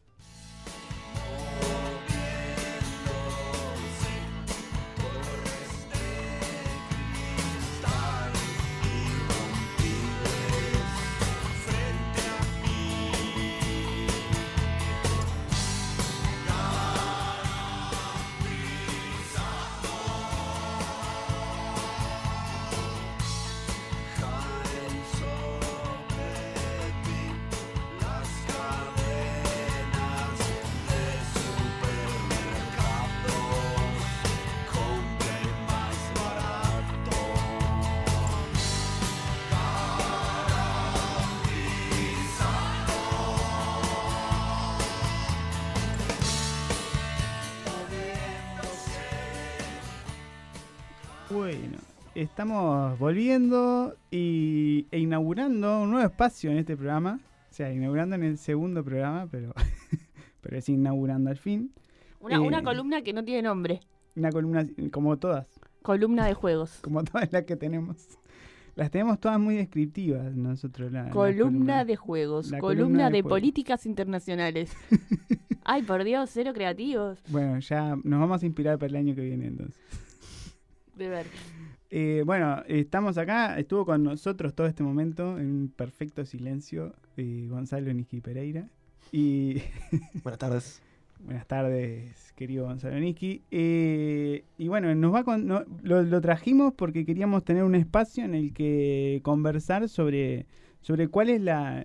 Bueno, estamos volviendo e inaugurando un nuevo espacio en este programa. O sea, inaugurando en el segundo programa, pero es inaugurando al fin. Una columna que no tiene nombre. Una columna como todas. Columna de juegos. Como todas las que tenemos. Las tenemos todas muy descriptivas nosotros. Columna de juegos. Columna de políticas internacionales. Ay, por Dios, cero creativos. Bueno, ya nos vamos a inspirar para el año que viene entonces. De ver. Bueno, estamos acá, estuvo con nosotros todo este momento en un perfecto silencio Gonzalo Niski Pereira. Y buenas tardes. Buenas tardes, querido Gonzalo Niski. Y bueno, lo trajimos porque queríamos tener un espacio en el que conversar sobre cuál es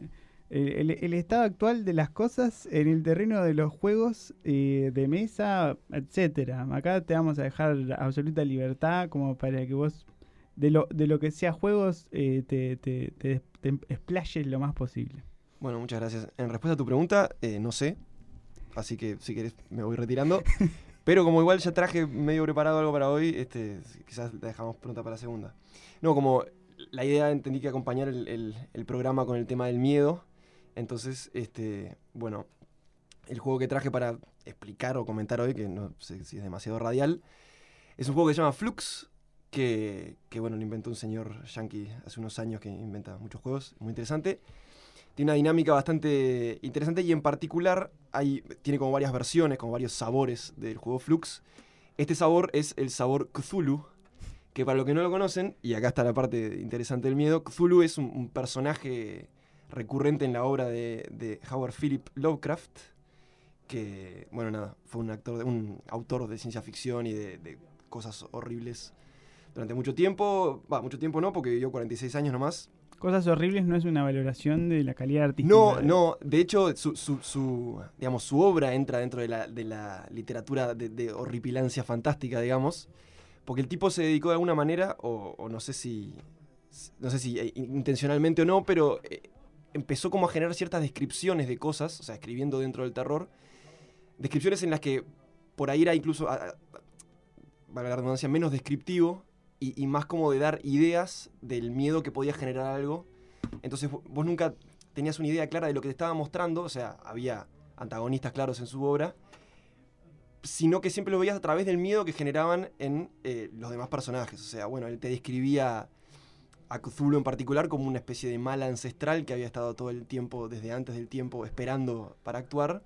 el estado actual de las cosas en el terreno de los juegos de mesa, etcétera. Acá te vamos a dejar absoluta libertad como para que vos de lo que sea juegos te explayes lo más posible. Bueno, muchas gracias. En respuesta a tu pregunta, no sé, así que si querés me voy retirando. Pero como igual ya traje medio preparado algo para hoy, quizás la dejamos pronta para la segunda. No, como la idea entendí que acompañar el programa con el tema del miedo. Entonces, bueno, el juego que traje para explicar o comentar hoy, que no sé si es demasiado radial, es un juego que se llama Flux, que bueno, lo inventó un señor yankee hace unos años que inventa muchos juegos, muy interesante. Tiene una dinámica bastante interesante y en particular tiene como varias versiones, como varios sabores del juego Flux. Este sabor es el sabor Cthulhu, que para los que no lo conocen, y acá está la parte interesante del miedo, Cthulhu es un personaje recurrente en la obra de Howard Philip Lovecraft, que, bueno, nada, fue un autor de ciencia ficción y de cosas horribles durante mucho tiempo. Mucho tiempo no, porque vivió 46 años nomás, Cosas horribles no es una valoración de la calidad artística. No, de hecho su obra entra dentro de la literatura de horripilancia fantástica, digamos, porque el tipo se dedicó de alguna manera, o no sé si intencionalmente o no, pero empezó como a generar ciertas descripciones de cosas, o sea, escribiendo dentro del terror, descripciones en las que por ahí era incluso, valga la redundancia, menos descriptivo y más como de dar ideas del miedo que podía generar algo. Entonces vos nunca tenías una idea clara de lo que te estaba mostrando, o sea, había antagonistas claros en su obra, sino que siempre lo veías a través del miedo que generaban en los demás personajes. O sea, bueno, él te describía a Cthulhu en particular como una especie de mal ancestral que había estado todo el tiempo, desde antes del tiempo, esperando para actuar.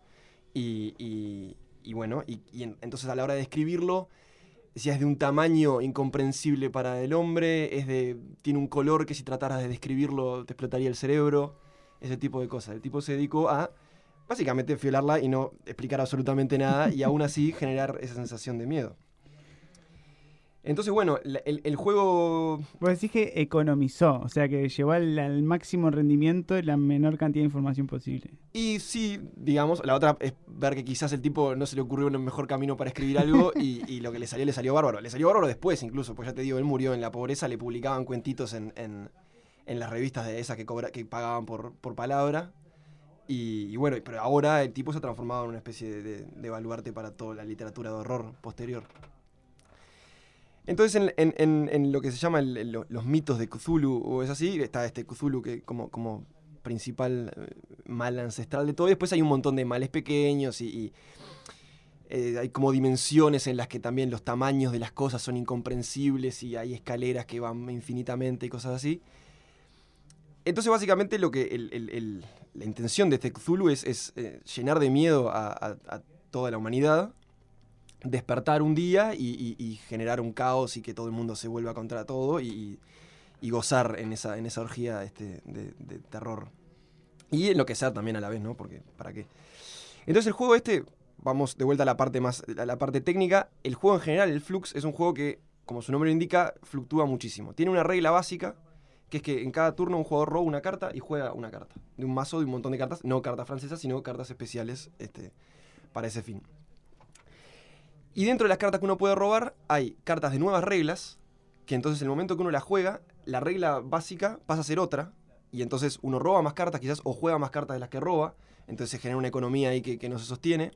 Entonces a la hora de describirlo, decía, es de un tamaño incomprensible para el hombre, tiene un color que si trataras de describirlo te explotaría el cerebro, ese tipo de cosas. El tipo se dedicó a, básicamente, violarla y no explicar absolutamente nada, y aún así generar esa sensación de miedo. Entonces, bueno, el juego... Vos decís que economizó, o sea que llevó al máximo rendimiento la menor cantidad de información posible. Y sí, digamos, la otra es ver que quizás el tipo no se le ocurrió un mejor camino para escribir algo y lo que le salió bárbaro. Le salió bárbaro después incluso, pues ya te digo, él murió en la pobreza, le publicaban cuentitos en las revistas de esas que pagaban por palabra. Y bueno, pero ahora el tipo se ha transformado en una especie de baluarte para toda la literatura de horror posterior. Entonces en lo que se llama los mitos de Cthulhu, o es así, está este Cthulhu que como principal mal ancestral de todo, y después hay un montón de males pequeños y hay como dimensiones en las que también los tamaños de las cosas son incomprensibles y hay escaleras que van infinitamente y cosas así. Entonces básicamente lo que la intención de este Cthulhu es llenar de miedo a toda la humanidad, despertar un día y generar un caos y que todo el mundo se vuelva contra todo y gozar en esa orgía de terror. Y enloquecer también a la vez, ¿no? Porque, ¿para qué? Entonces el juego vamos de vuelta a la parte técnica. El juego en general, el Flux, es un juego que, como su nombre lo indica, fluctúa muchísimo. Tiene una regla básica, que es que en cada turno un jugador roba una carta y juega una carta. De un mazo de un montón de cartas, no cartas francesas, sino cartas especiales para ese fin. Y dentro de las cartas que uno puede robar, hay cartas de nuevas reglas, que entonces en el momento que uno las juega, la regla básica pasa a ser otra, y entonces uno roba más cartas quizás, o juega más cartas de las que roba, entonces se genera una economía ahí que no se sostiene.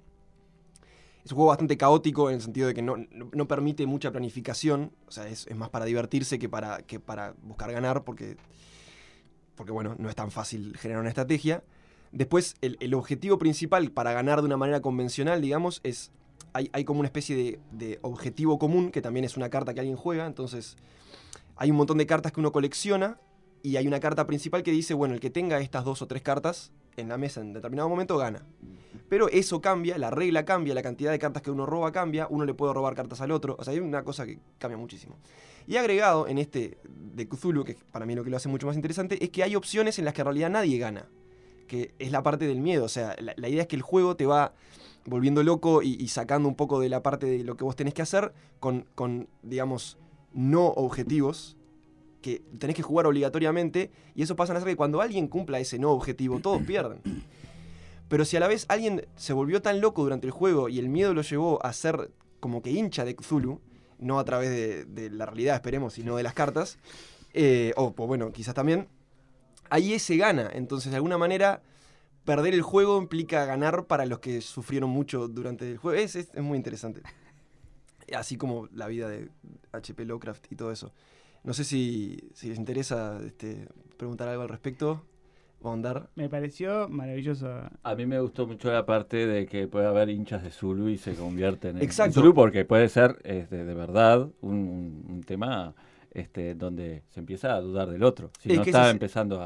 Es un juego bastante caótico en el sentido de que no permite mucha planificación, o sea, es más para divertirse que para buscar ganar, porque bueno, no es tan fácil generar una estrategia. Después, el objetivo principal para ganar de una manera convencional, digamos, es... Hay como una especie de objetivo común, que también es una carta que alguien juega, entonces hay un montón de cartas que uno colecciona, y hay una carta principal que dice, bueno, el que tenga estas 2 o 3 cartas en la mesa en determinado momento gana. Pero eso cambia, la regla cambia, la cantidad de cartas que uno roba cambia, uno le puede robar cartas al otro, o sea, hay una cosa que cambia muchísimo. Y agregado en de Cthulhu, que para mí lo que lo hace mucho más interesante, es que hay opciones en las que en realidad nadie gana, que es la parte del miedo, o sea, la idea es que el juego te va volviendo loco y sacando un poco de la parte de lo que vos tenés que hacer con digamos, no objetivos que tenés que jugar obligatoriamente, y eso pasa en hacer que cuando alguien cumpla ese no objetivo, todos pierden. Pero si a la vez alguien se volvió tan loco durante el juego y el miedo lo llevó a ser como que hincha de Cthulhu, no a través de la realidad, esperemos, sino de las cartas, o bueno, quizás también, ahí ese gana. Entonces, de alguna manera, perder el juego implica ganar para los que sufrieron mucho durante el juego. Es muy interesante. Así como la vida de H.P. Lovecraft y todo eso. No sé si les interesa preguntar algo al respecto o ahondar. Me pareció maravilloso. A mí me gustó mucho la parte de que puede haber hinchas de Zulu y se convierten en Exacto. Zulu, porque puede ser de verdad un tema donde se empieza a dudar del otro. Si no está empezando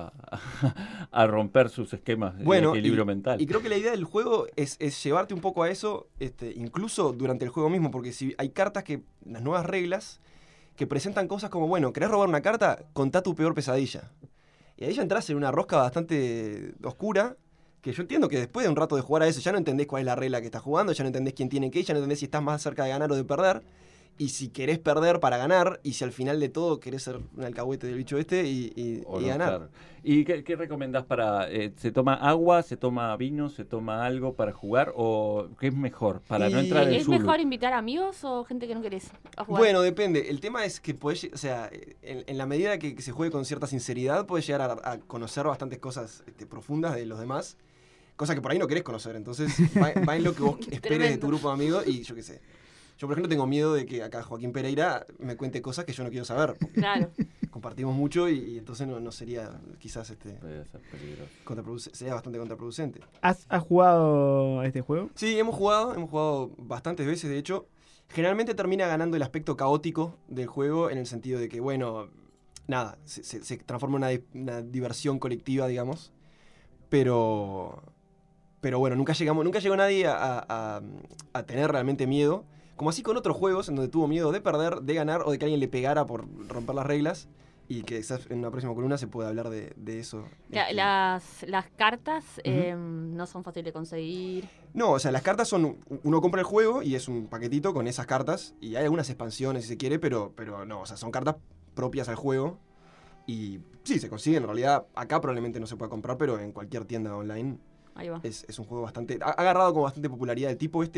a romper sus esquemas de equilibrio mental. Y creo que la idea del juego es llevarte un poco a eso, incluso durante el juego mismo, porque si hay cartas las nuevas reglas, que presentan cosas como, bueno, ¿querés robar una carta? Contá tu peor pesadilla. Y ahí ya entras en una rosca bastante oscura, que yo entiendo que después de un rato de jugar a eso, ya no entendés cuál es la regla que estás jugando, ya no entendés quién tiene qué, ya no entendés si estás más cerca de ganar o de perder. y si querés perder para ganar, y si al final de todo querés ser un alcahuete del bicho este y O no, ganar. claro. ¿Y qué recomendás para... ¿se toma agua, se toma vino, se toma algo para jugar? ¿O qué es mejor para no Y- entrar en ¿Es Zulu? mejor invitar amigos o gente que no querés a jugar? Bueno, depende. El tema es que podés, o sea, en la medida que se juegue con cierta sinceridad, podés llegar a conocer bastantes cosas profundas de los demás. Cosa que por ahí no querés conocer. Entonces, va en lo que vos esperes de Tremendo. tu grupo de amigos y yo qué sé. Yo, por ejemplo, tengo miedo de que acá Joaquín Pereira me cuente cosas que yo no quiero saber. Porque Claro. compartimos mucho y entonces no sería quizás Puede ser peligroso. sería bastante contraproducente. ¿Has jugado este juego? Sí, hemos jugado bastantes veces, de hecho. Generalmente termina ganando el aspecto caótico del juego en el sentido de que, bueno, nada, se transforma en una diversión colectiva, digamos. Pero bueno, nunca llegó nadie a tener realmente miedo. Como así con otros juegos en donde tuvo miedo de perder, de ganar o de que alguien le pegara por romper las reglas. Y que quizás en una próxima columna se pueda hablar de eso. Las cartas no son fáciles de conseguir. No, o sea, las cartas son... Uno compra el juego y es un paquetito con esas cartas. Y hay algunas expansiones si se quiere, pero no, o sea, son cartas propias al juego. Y sí, se consiguen. En realidad, acá probablemente no se pueda comprar, pero en cualquier tienda online Ahí va. es un juego bastante... Ha agarrado como bastante popularidad. El tipo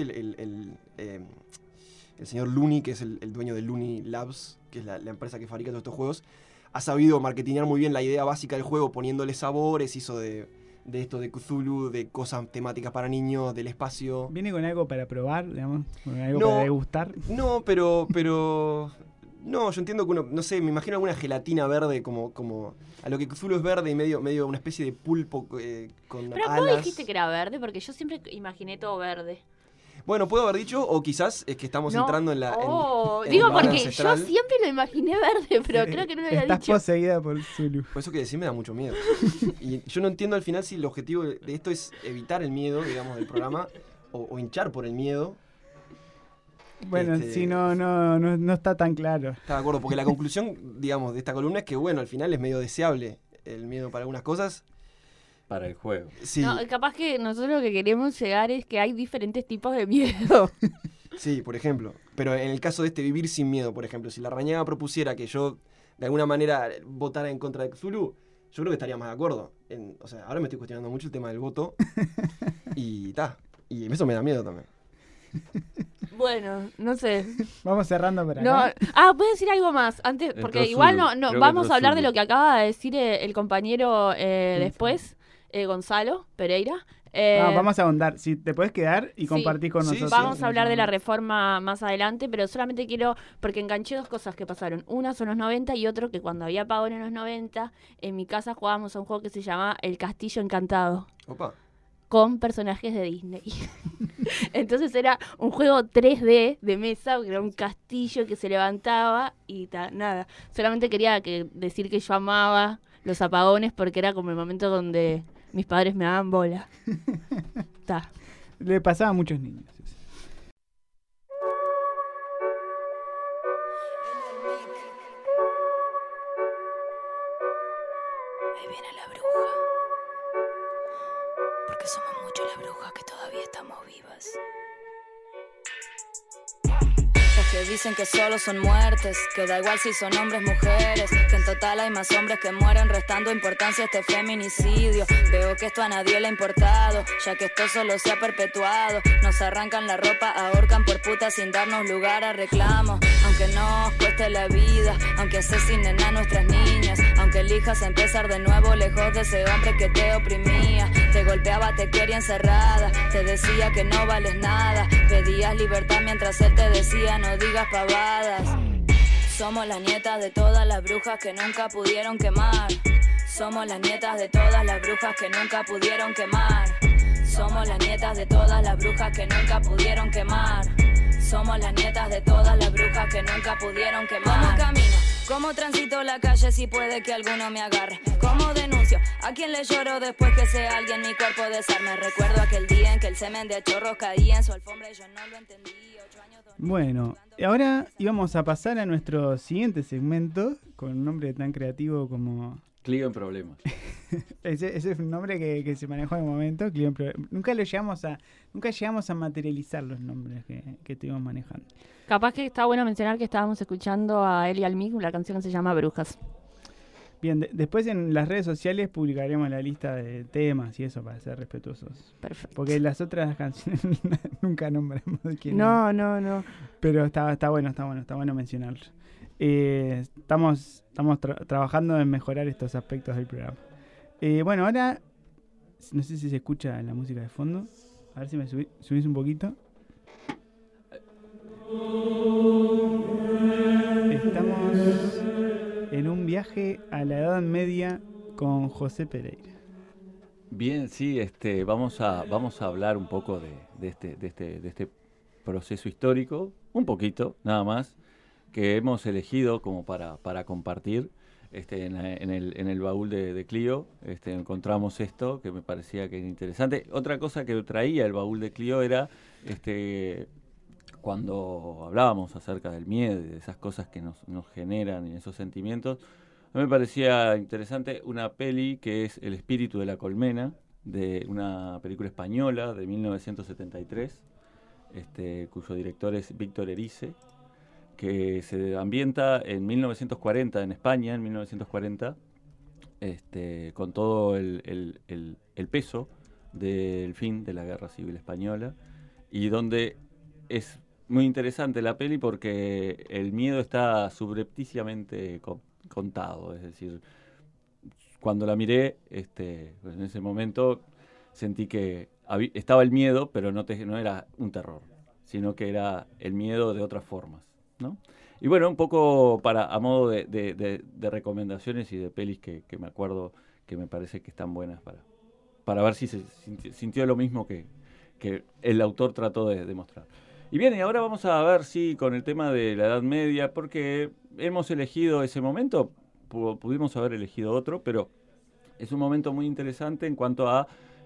el señor Looney, que es el dueño de Looney Labs, que es la empresa que fabrica todos estos juegos, ha sabido marketinear muy bien la idea básica del juego, poniéndole sabores, hizo de esto de Cthulhu, de cosas temáticas para niños, del espacio. ¿Viene con algo para probar, digamos? ¿Con algo No. para degustar? No, pero... No, yo entiendo que uno... No sé, me imagino alguna gelatina verde como... A lo que Cthulhu es verde y medio una especie de pulpo con Pero alas. vos dijiste que era verde, porque yo siempre imaginé todo verde. Bueno, puedo haber dicho, o quizás es que estamos No. entrando en la... en Digo el mundo porque ancestral. yo siempre lo imaginé verde, pero creo que no lo había Estás dicho. poseída por Zulu. Por eso que decir me da mucho miedo. Y yo no entiendo al final si el objetivo de esto es evitar el miedo, digamos, del programa, o hinchar por el miedo. Bueno, Este, sí, no está tan claro. Está de acuerdo, porque la conclusión, digamos, de esta columna es que, bueno, al final es medio deseable el miedo para algunas cosas. Para el juego. Sí, No, capaz que nosotros lo que queremos llegar es que hay diferentes tipos de miedo. sí, por ejemplo. Pero en el caso de vivir sin miedo, por ejemplo, si la Rañaga propusiera que yo, de alguna manera, votara en contra de Cthulhu, yo creo que estaría más de acuerdo. O sea, ahora me estoy cuestionando mucho el tema del voto. Y y eso me da miedo también. Bueno, no sé. Vamos cerrando por No, acá. voy a decir algo más antes, porque Entró igual Zulu. no Creo que vamos entró a hablar de Zulu. lo que acaba de decir el compañero después, Gonzalo Pereira. Vamos a ahondar. Si te puedes quedar y sí. compartir con Sí, nosotros. Vamos a hablar de la reforma más adelante, pero solamente quiero, porque enganché dos cosas que pasaron. Una son los 90 y otro que cuando había apagón en los 90, en mi casa jugábamos a un juego que se llama El Castillo Encantado, Opa. con personajes de Disney. Entonces era un juego 3D de mesa, que era un castillo que se levantaba y nada. Solamente quería decir que yo amaba los apagones porque era como el momento donde mis padres me daban bola. Ta. Le pasaba a muchos niños. eso. Ahí viene la bruja. Porque somos muchos las brujas que todavía estamos vivas. Los que dicen que solo son muertes, que da igual si son hombres, mujeres, que en total hay más hombres que mueren, restando importancia a este feminicidio. Veo que esto a nadie le ha importado, ya que esto solo se ha perpetuado. Nos arrancan la ropa, ahorcan por puta sin darnos lugar a reclamo. Aunque nos cueste la vida, aunque asesinen a nuestras niñas, aunque elijas empezar de nuevo lejos de ese hombre que te oprimía. Te golpeaba, te quería encerrada, te decía que no vales nada, pedías libertad mientras él te decía no digas pavadas. Somos las nietas de todas las brujas que nunca pudieron quemar. Somos las nietas de todas las brujas que nunca pudieron quemar. Somos las nietas de todas las brujas que nunca pudieron quemar. Somos las nietas de todas las brujas que nunca pudieron quemar. ¿Cómo camino? ¿Cómo transito la calle si puede que alguno me agarre? ¿Cómo denuncio? ¿A quién le lloro después que sea alguien mi cuerpo desarme? Recuerdo aquel día en que el semen de chorros caía en su alfombra y yo no lo entendí. 8 años, Bueno, y ahora íbamos a pasar a nuestro siguiente segmento, con un nombre tan creativo como Clio en problemas. Ese es un nombre que se manejó en el momento. Clio en nunca llegamos a materializar los nombres que estuvimos manejando. Capaz que está bueno mencionar que estábamos escuchando a Eli Almic, la canción que se llama Brujas. Bien, después en las redes sociales publicaremos la lista de temas y eso para ser respetuosos. Perfecto. Porque las otras canciones nunca nombramos de quién. No. Pero está bueno mencionarlo. Estamos trabajando en mejorar estos aspectos del programa. Bueno, ahora no sé si se escucha la música de fondo. A ver si me subís un poquito. Estamos en un viaje a la Edad Media con José Pereira. Bien, sí, vamos a hablar un poco de este proceso histórico, un poquito, nada más, que hemos elegido como para compartir. En el baúl de Clio encontramos esto que me parecía que era interesante. Otra cosa que traía el baúl de Clio era cuando hablábamos acerca del miedo y de esas cosas que nos generan y esos sentimientos. A mí me parecía interesante una peli que es El espíritu de la colmena, de una película española de 1973, cuyo director es Víctor Erice, que se ambienta en 1940, en España, en 1940, con todo el peso del fin de la Guerra Civil Española, y donde es muy interesante la peli porque el miedo está subrepticiamente contado, es decir, cuando la miré, pues en ese momento sentí que estaba el miedo, pero no era un terror, sino que era el miedo de otras formas, ¿no? Y bueno, un poco a modo de recomendaciones y de pelis que me acuerdo que me parece que están buenas para ver si se sintió lo mismo que el autor trató de demostrar. Y bien, y ahora vamos a ver si con el tema de la Edad Media, porque hemos elegido ese momento, pudimos haber elegido otro, pero es un momento muy interesante en cuanto a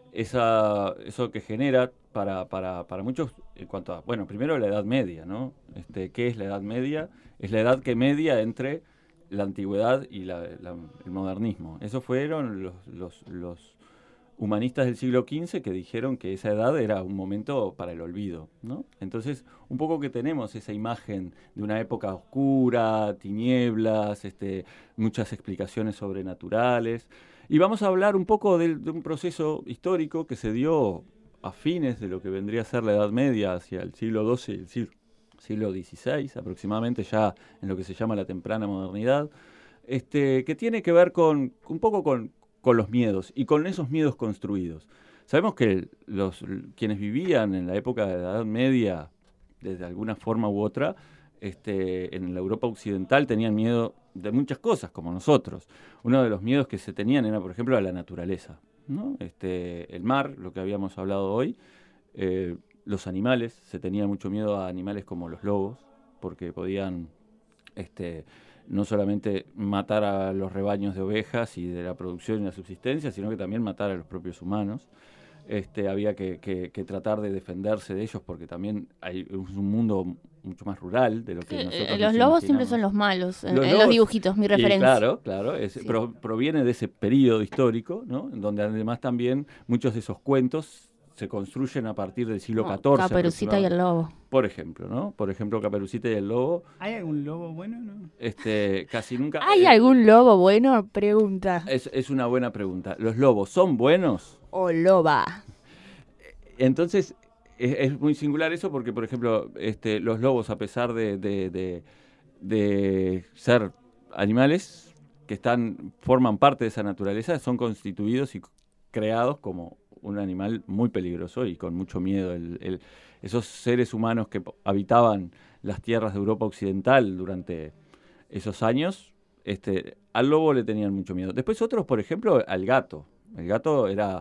eso que genera para muchos, en cuanto a, bueno, primero la Edad Media, ¿no? ¿Qué es la Edad Media? Es la edad que media entre la antigüedad y el modernismo. Esos fueron los humanistas del siglo XV que dijeron que esa edad era un momento para el olvido, ¿no? Entonces, un poco que tenemos esa imagen de una época oscura, tinieblas, muchas explicaciones sobrenaturales. Y vamos a hablar un poco de un proceso histórico que se dio a fines de lo que vendría a ser la Edad Media, hacia el siglo XII y el siglo XVI, aproximadamente ya en lo que se llama la temprana modernidad, que tiene que ver un poco con los miedos y con esos miedos construidos. Sabemos que quienes vivían en la época de la Edad Media, de alguna forma u otra, en la Europa occidental tenían miedo de muchas cosas, como nosotros. Uno de los miedos que se tenían era, por ejemplo, a la naturaleza, ¿no? El mar, lo que habíamos hablado hoy, los animales, se tenía mucho miedo a animales como los lobos, porque podían no solamente matar a los rebaños de ovejas y de la producción y la subsistencia, sino que también matar a los propios humanos. Había que tratar de defenderse de ellos porque también es un mundo mucho más rural de lo que nosotros los lobos siempre son los malos, en los dibujitos, mi referencia. Claro, proviene de ese periodo histórico, ¿no? En donde además también muchos de esos cuentos se construyen a partir del siglo XIV. Caperucita y el lobo. Por ejemplo, ¿no? Por ejemplo, Caperucita y el lobo. ¿Hay algún lobo bueno, no? Casi nunca. ¿Hay algún lobo bueno? Pregunta. Es una buena pregunta. ¿Los lobos son buenos? O loba. Entonces, es muy singular eso porque, por ejemplo, los lobos, a pesar de ser animales que forman parte de esa naturaleza, son constituidos y creados como un animal muy peligroso y con mucho miedo. Esos seres humanos que habitaban las tierras de Europa Occidental durante esos años, al lobo le tenían mucho miedo. Después otros, por ejemplo, al gato. El gato era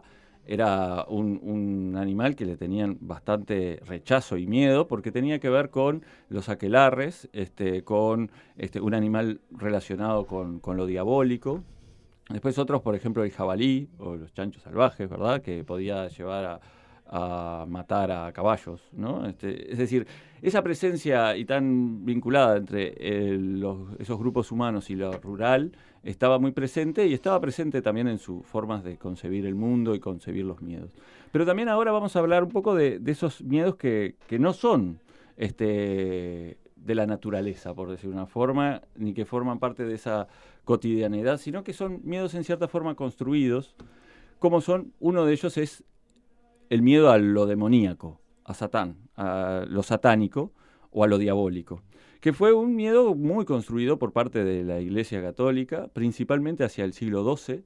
un animal que le tenían bastante rechazo y miedo porque tenía que ver con los aquelarres, con un animal relacionado con lo diabólico. Después otros, por ejemplo, el jabalí o los chanchos salvajes, ¿verdad? Que podía llevar a matar a caballos, ¿no? Es decir, esa presencia y tan vinculada entre esos grupos humanos y lo rural estaba muy presente y estaba presente también en sus formas de concebir el mundo y concebir los miedos. Pero también ahora vamos a hablar un poco de esos miedos que no son de la naturaleza, por decir una forma, ni que forman parte de esa cotidianidad, sino que son miedos en cierta forma construidos, como uno de ellos es el miedo a lo demoníaco, a Satán, a lo satánico o a lo diabólico, que fue un miedo muy construido por parte de la Iglesia Católica, principalmente hacia el siglo XII.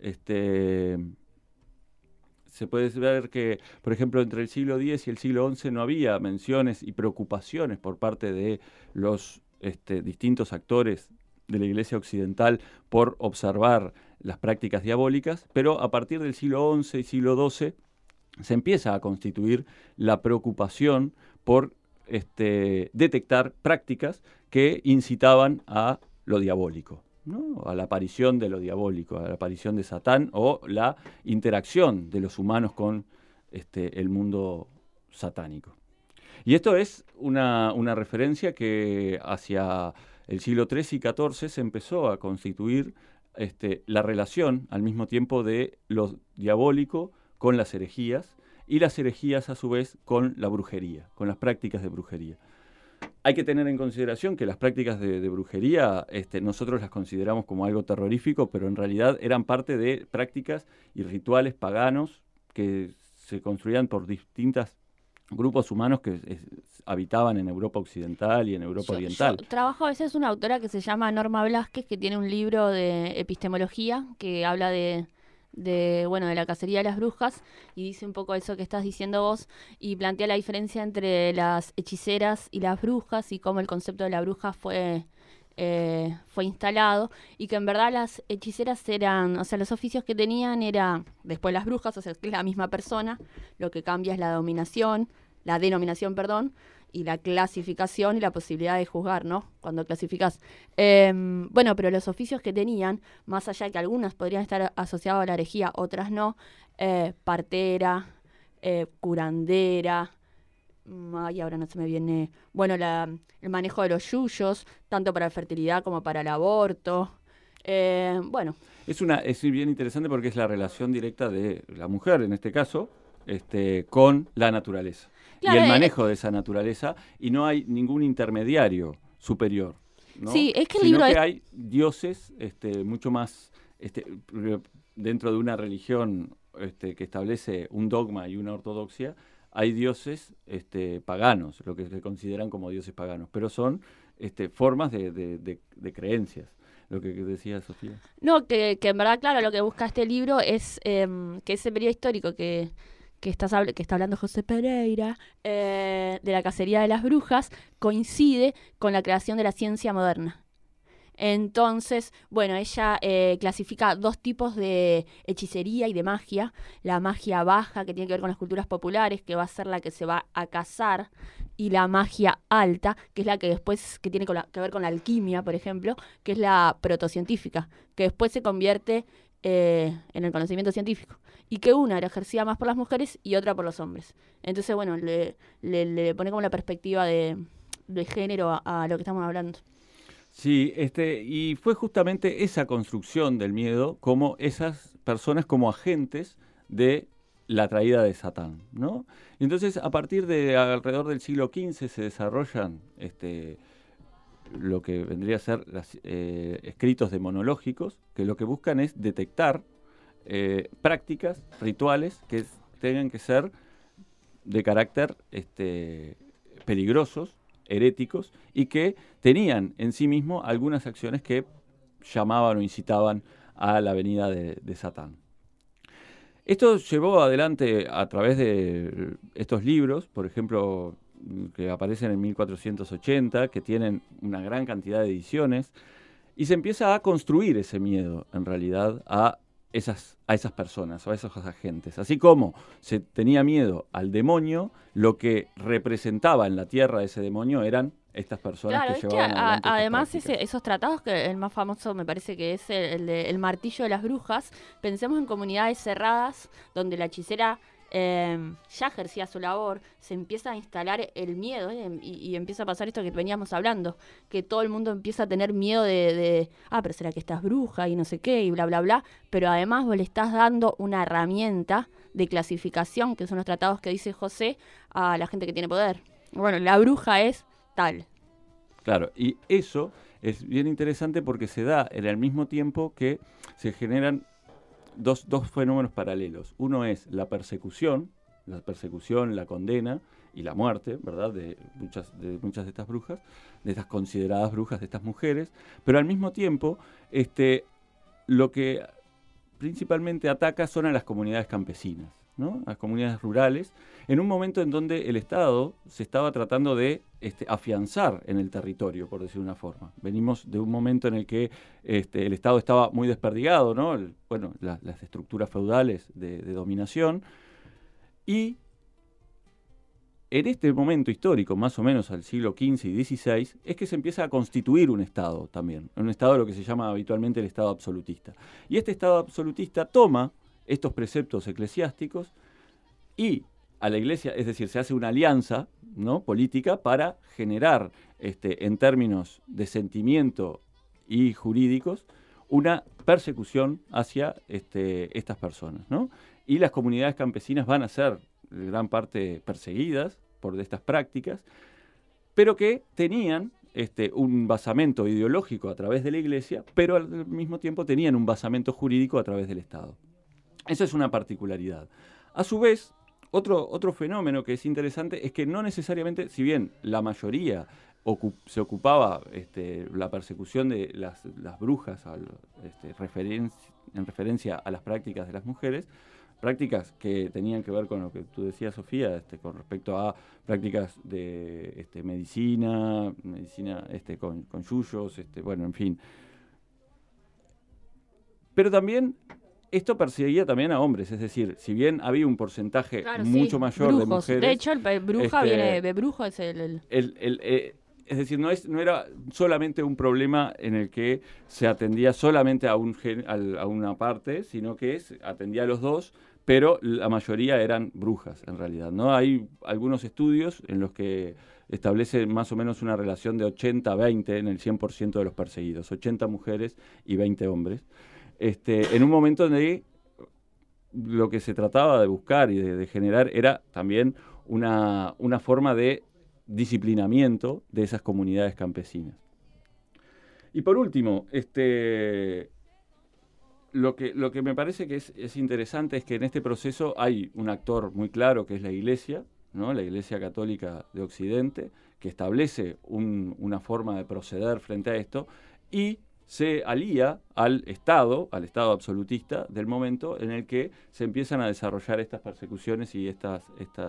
Se puede ver que, por ejemplo, entre el siglo X y el siglo XI no había menciones y preocupaciones por parte de los distintos actores de la Iglesia Occidental por observar las prácticas diabólicas, pero a partir del siglo XI y siglo XII se empieza a constituir la preocupación por detectar prácticas que incitaban a lo diabólico, ¿no? A la aparición de lo diabólico, a la aparición de Satán o la interacción de los humanos con el mundo satánico. Y esto es una referencia que hacia el siglo XIII y XIV se empezó a constituir la relación al mismo tiempo de lo diabólico con las herejías y las herejías a su vez con la brujería, con las prácticas de brujería. Hay que tener en consideración que las prácticas de brujería nosotros las consideramos como algo terrorífico, pero en realidad eran parte de prácticas y rituales paganos que se construían por distintos grupos humanos que habitaban en Europa Occidental y en Europa Oriental. Yo trabajo a veces una autora que se llama Norma Blázquez, que tiene un libro de epistemología que habla de la cacería de las brujas, y dice un poco eso que estás diciendo vos, y plantea la diferencia entre las hechiceras y las brujas, y cómo el concepto de la bruja fue instalado, y que en verdad las hechiceras eran, o sea, los oficios que tenían era después las brujas, o sea, que es la misma persona, lo que cambia es la denominación, y la clasificación y la posibilidad de juzgar, ¿no? Cuando clasificás. Pero los oficios que tenían, más allá de que algunas podrían estar asociadas a la herejía, otras no, partera, curandera, ahora no se me viene, el manejo de los yuyos, tanto para la fertilidad como para el aborto. Es bien interesante porque es la relación directa de la mujer, en este caso, con la naturaleza. Claro, y el manejo de esa naturaleza, y no hay ningún intermediario superior, ¿no? Sí, es que el sino libro que hay dioses mucho más dentro de una religión que establece un dogma y una ortodoxia. Hay dioses paganos, lo que se consideran como dioses paganos, pero son formas de creencias. Lo que decía Sofía. No, que en verdad, claro, lo que busca este libro es que ese periodo histórico que está hablando José Pereira, de la cacería de las brujas, coincide con la creación de la ciencia moderna. Entonces, ella clasifica dos tipos de hechicería y de magia. La magia baja, que tiene que ver con las culturas populares, que va a ser la que se va a cazar, y la magia alta, que es la que después, que tiene que ver con la alquimia, por ejemplo, que es la protocientífica, que después se convierte en el conocimiento científico, y que una era ejercida más por las mujeres y otra por los hombres. Entonces, le pone como la perspectiva de género a lo que estamos hablando. Sí, y fue justamente esa construcción del miedo como esas personas como agentes de la traída de Satán, ¿no? Entonces, a partir de alrededor del siglo XV se desarrollan lo que vendría a ser escritos demonológicos, que lo que buscan es detectar prácticas, rituales que tengan que ser de carácter peligrosos, heréticos, y que tenían en sí mismo algunas acciones que llamaban o incitaban a la venida de Satán. Esto llevó adelante a través de estos libros, por ejemplo, que aparecen en 1480, que tienen una gran cantidad de ediciones, y se empieza a construir ese miedo, en realidad, a esas personas o a esos agentes. Así como se tenía miedo al demonio, lo que representaba en la tierra ese demonio eran estas personas que llevaban adelante. Además, esos tratados, que el más famoso me parece que es el martillo de las brujas, pensemos en comunidades cerradas donde la hechicera ya ejercía su labor, se empieza a instalar el miedo y empieza a pasar esto que veníamos hablando, que todo el mundo empieza a tener miedo pero será que estás bruja y no sé qué y bla, bla, bla, pero además vos le estás dando una herramienta de clasificación, que son los tratados que dice José, a la gente que tiene poder. Bueno, la bruja es tal. Claro, y eso es bien interesante porque se da en el mismo tiempo que se generan dos fenómenos paralelos. Uno es la persecución, la condena y la muerte, ¿verdad? De muchas de estas brujas, de estas consideradas brujas, de estas mujeres, pero al mismo tiempo lo que principalmente ataca son a las comunidades campesinas, ¿no? A las comunidades rurales, en un momento en donde el Estado se estaba tratando de afianzar en el territorio, por decir una forma. Venimos de un momento en el que el Estado estaba muy desperdigado, ¿no? Las estructuras feudales de dominación, y en este momento histórico, más o menos al siglo XV y XVI, es que se empieza a constituir un Estado también, un Estado lo que se llama habitualmente el Estado absolutista. Y este Estado absolutista toma estos preceptos eclesiásticos y a la Iglesia, es decir, se hace una alianza, ¿no?, política para generar, en términos de sentimiento y jurídicos, una persecución hacia estas personas, ¿no? Y las comunidades campesinas van a ser en gran parte perseguidas por estas prácticas, pero que tenían un basamento ideológico a través de la Iglesia, pero al mismo tiempo tenían un basamento jurídico a través del Estado. Esa es una particularidad. A su vez, otro fenómeno que es interesante es que no necesariamente, si bien la mayoría se ocupaba la persecución de las brujas en referencia a las prácticas de las mujeres, prácticas que tenían que ver con lo que tú decías, Sofía, con respecto a prácticas de medicina con yuyos, bueno, en fin. Pero también esto perseguía también a hombres, es decir, si bien había un porcentaje mucho mayor brujos. de mujeres. De hecho, el bruja viene de brujo, es es decir, no era solamente un problema en el que se atendía solamente a una parte, sino que atendía a los dos, pero la mayoría eran brujas, en realidad, ¿no? Hay algunos estudios en los que establecen más o menos una relación de 80-20 en el 100% de los perseguidos, 80 mujeres y 20 hombres. En un momento donde lo que se trataba de buscar y de generar era también una forma de disciplinamiento de esas comunidades campesinas. Y por último, lo que me parece que es interesante es que en este proceso hay un actor muy claro que es la Iglesia, ¿no? La Iglesia Católica de Occidente, que establece una forma de proceder frente a esto y se alía al Estado absolutista del momento en el que se empiezan a desarrollar estas persecuciones y estas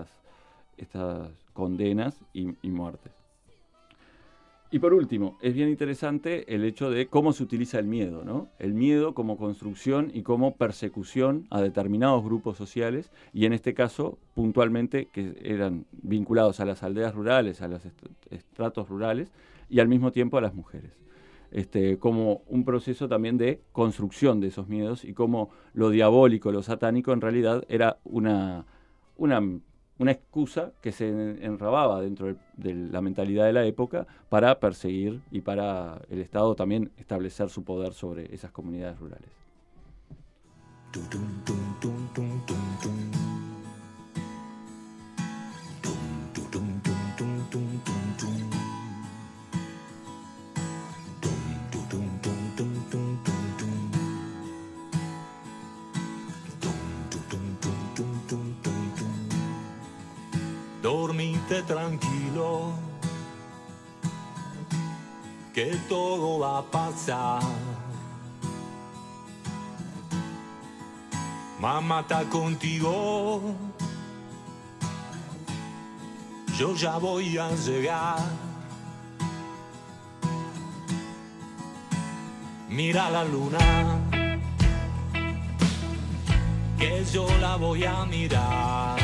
condenas y muertes. Y por último, es bien interesante el hecho de cómo se utiliza el miedo, ¿no? El miedo como construcción y como persecución a determinados grupos sociales, y en este caso, puntualmente, que eran vinculados a las aldeas rurales, a los estratos rurales, y al mismo tiempo a las mujeres. Como un proceso también de construcción de esos miedos y cómo lo diabólico, lo satánico, en realidad era una excusa que se enrababa dentro de la mentalidad de la época para perseguir y para el Estado también establecer su poder sobre esas comunidades rurales. Dormite tranquilo, que todo va a pasar. Mamá está contigo, yo ya voy a llegar. Mira la luna, que yo la voy a mirar.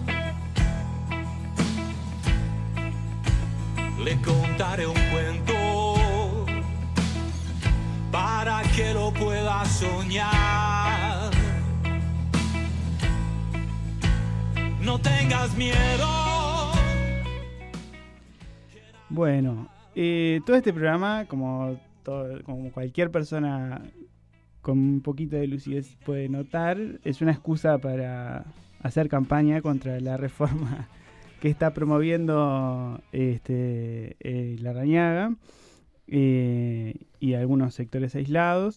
Le contaré un cuento para que lo pueda soñar. no tengas miedo. Bueno, todo este programa, como cualquier persona con un poquito de lucidez puede notar, es una excusa para hacer campaña contra la reforma que está promoviendo Larrañaga y algunos sectores aislados.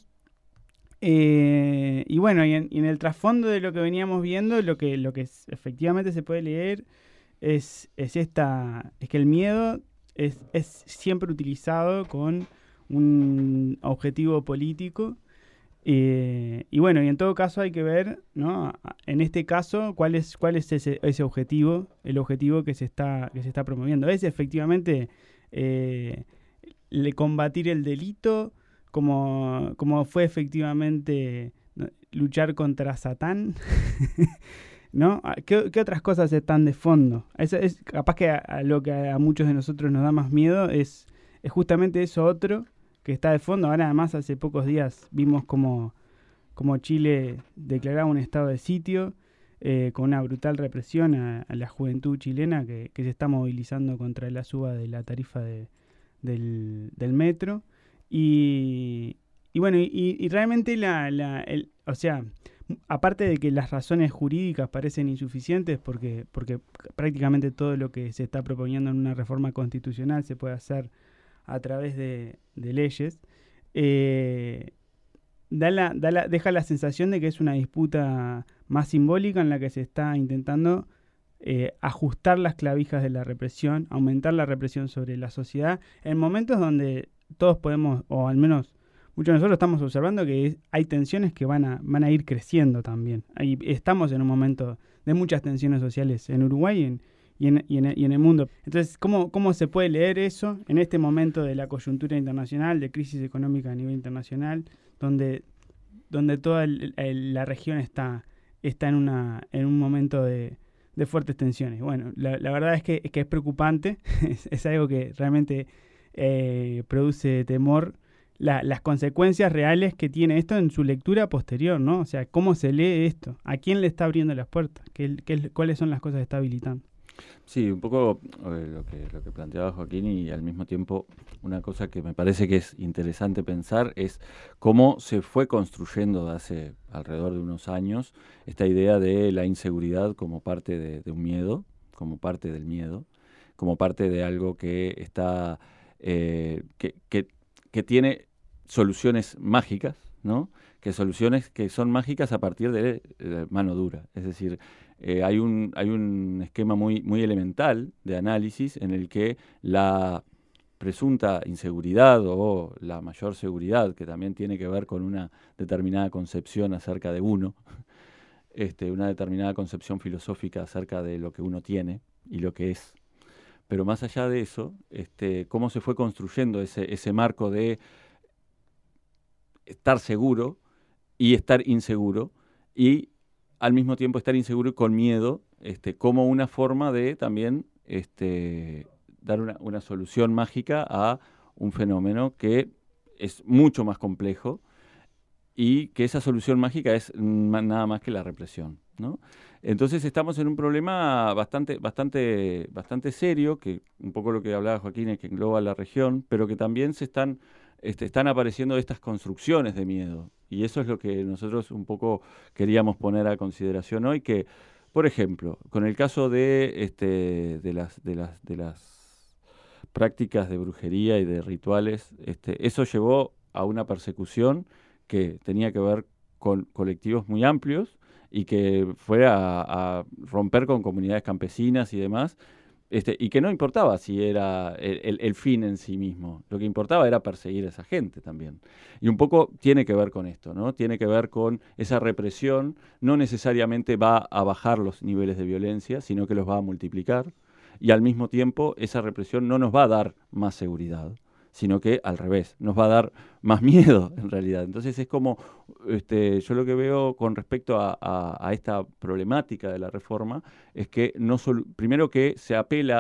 Y bueno, y en el trasfondo de lo que veníamos viendo, lo que efectivamente se puede leer es que el miedo es siempre utilizado con un objetivo político. Y bueno, y en todo caso hay que ver, ¿no? En este caso, cuál es ese objetivo, el objetivo que se está promoviendo. Es efectivamente combatir el delito, como fue efectivamente, ¿no?, luchar contra Satán, ¿no? ¿Qué otras cosas están de fondo? Es capaz que a lo que a muchos de nosotros nos da más miedo es justamente eso otro que está de fondo. Ahora además hace pocos días vimos como Chile declaraba un estado de sitio con una brutal represión a la juventud chilena que se está movilizando contra la suba de la tarifa del metro. Y bueno, y realmente o sea, aparte de que las razones jurídicas parecen insuficientes porque prácticamente todo lo que se está proponiendo en una reforma constitucional se puede hacer a través de leyes, deja la sensación de que es una disputa más simbólica en la que se está intentando ajustar las clavijas de la represión, aumentar la represión sobre la sociedad, en momentos donde todos podemos, o al menos muchos de nosotros estamos observando que hay tensiones que van a ir creciendo también. Ahí estamos en un momento de muchas tensiones sociales en Uruguay y en el mundo. Entonces, ¿cómo se puede leer eso en este momento de la coyuntura internacional, de crisis económica a nivel internacional, donde toda la región está en un momento de fuertes tensiones? Bueno, la verdad es que es preocupante, es algo que realmente produce temor, las consecuencias reales que tiene esto en su lectura posterior, ¿no? O sea, ¿cómo se lee esto? ¿A quién le está abriendo las puertas? ¿Cuáles son las cosas que está habilitando? Sí, un poco lo que planteaba Joaquín, y al mismo tiempo una cosa que me parece que es interesante pensar es cómo se fue construyendo hace alrededor de unos años esta idea de la inseguridad como parte de un miedo, como parte del miedo, como parte de algo que está que tiene soluciones mágicas, ¿no? Que soluciones que son mágicas a partir de mano dura. Es decir, hay un esquema muy elemental de análisis en el que la presunta inseguridad o la mayor seguridad, que también tiene que ver con una determinada concepción acerca de uno, una determinada concepción filosófica acerca de lo que uno tiene y lo que es. Pero más allá de eso, cómo se fue construyendo ese marco de estar seguro y estar inseguro, y al mismo tiempo estar inseguro y con miedo, como una forma de también dar una solución mágica a un fenómeno que es mucho más complejo, y que esa solución mágica es nada más que la represión, ¿no? Entonces estamos en un problema bastante serio, que un poco lo que hablaba Joaquín es que engloba la región, pero que también están apareciendo estas construcciones de miedo. Y eso es lo que nosotros un poco queríamos poner a consideración hoy, que, por ejemplo, con el caso de las prácticas de brujería y de rituales, eso llevó a una persecución que tenía que ver con colectivos muy amplios y que fue a romper con comunidades campesinas y demás, y que no importaba si era el fin en sí mismo, lo que importaba era perseguir a esa gente también. Y un poco tiene que ver con esto, ¿no? Tiene que ver con esa represión, no necesariamente va a bajar los niveles de violencia, sino que los va a multiplicar, y al mismo tiempo esa represión no nos va a dar más seguridad, sino que al revés, nos va a dar más miedo en realidad. Entonces es como, yo lo que veo con respecto a esta problemática de la reforma es que primero que se apela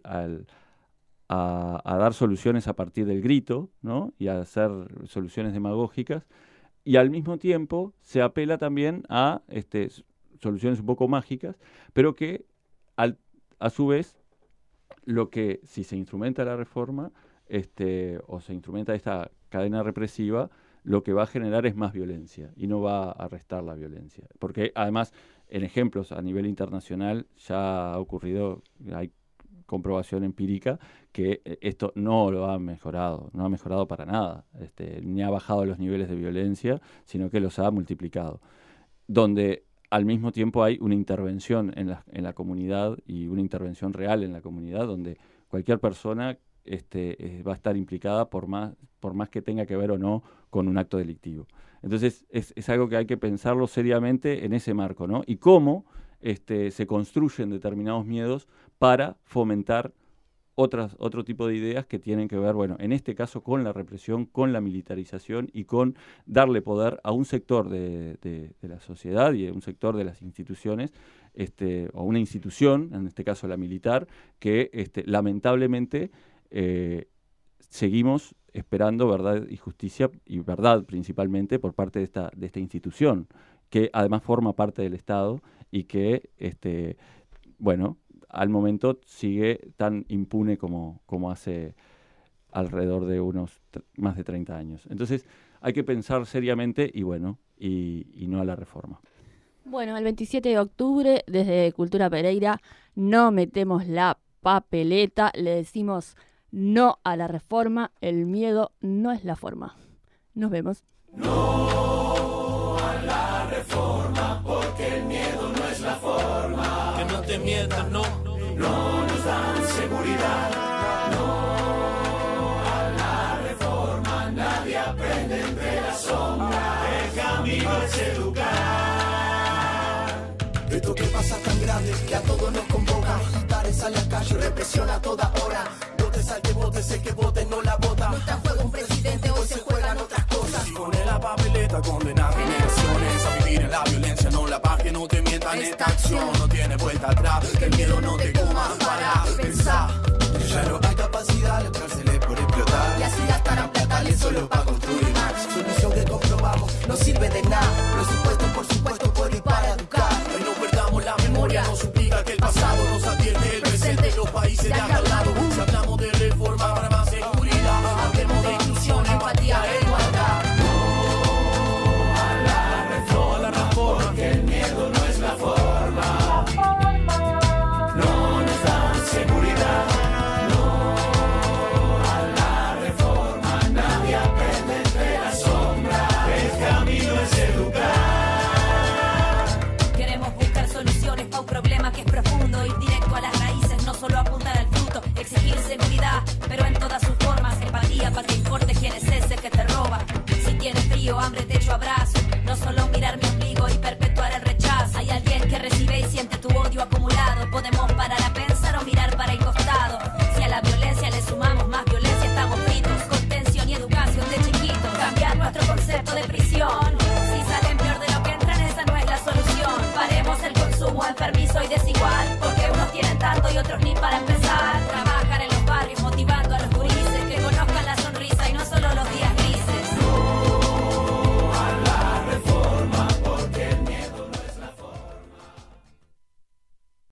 a dar soluciones a partir del grito, ¿no? Y a hacer soluciones demagógicas, y al mismo tiempo se apela también a soluciones un poco mágicas, pero que a su vez, lo que si se instrumenta la reforma o se instrumenta esta cadena represiva, lo que va a generar es más violencia y no va a restar la violencia. Porque además, en ejemplos a nivel internacional ya ha ocurrido, hay comprobación empírica que esto no lo ha mejorado, no ha mejorado para nada, ni ha bajado los niveles de violencia, sino que los ha multiplicado. Donde al mismo tiempo hay una intervención en la comunidad y una intervención real en la comunidad, donde cualquier persona va a estar implicada por más que tenga que ver o no con un acto delictivo. Entonces es algo que hay que pensarlo seriamente en ese marco, ¿no? Y cómo se construyen determinados miedos para fomentar otro tipo de ideas que tienen que ver, bueno, en este caso con la represión, con la militarización y con darle poder a un sector de la sociedad y a un sector de las instituciones, o una institución, en este caso la militar, que lamentablemente seguimos esperando verdad y justicia, y verdad principalmente por parte de esta institución, que además forma parte del Estado y que, al momento sigue tan impune como hace alrededor de unos más de 30 años. Entonces hay que pensar seriamente y no a la reforma. Bueno, el 27 de octubre, desde Cultura Pereira, no metemos la papeleta, le decimos no a la reforma, el miedo no es la forma. Nos vemos. No a la reforma, porque el miedo no es la forma. Que no te mientan, no nos dan seguridad. No a la reforma, nadie aprende entre la sombra. El camino es educar. Esto que pasa tan grande que a todos nos convoca. Militares salen a la calle, represión a toda hora. Votes al que votes, el que vote no la vota. No está en juego un presidente, hoy se juegan otras cosas. Pone la papeleta, condena generaciones a vivir en la violencia. No la paz, que no te mientan. Esta acción no tiene vuelta atrás. Que el miedo no te coma para pensar. Ya no hay capacidad, las cárceles por explotar. Y así gastarán plata solo para construir más. Solución que comprobamos, no sirve de nada. Presupuesto por supuesto, pueblo y para educar. Que no perdamos la memoria, no suplica que el pasado nos advierte el presente. Los países de acá al lado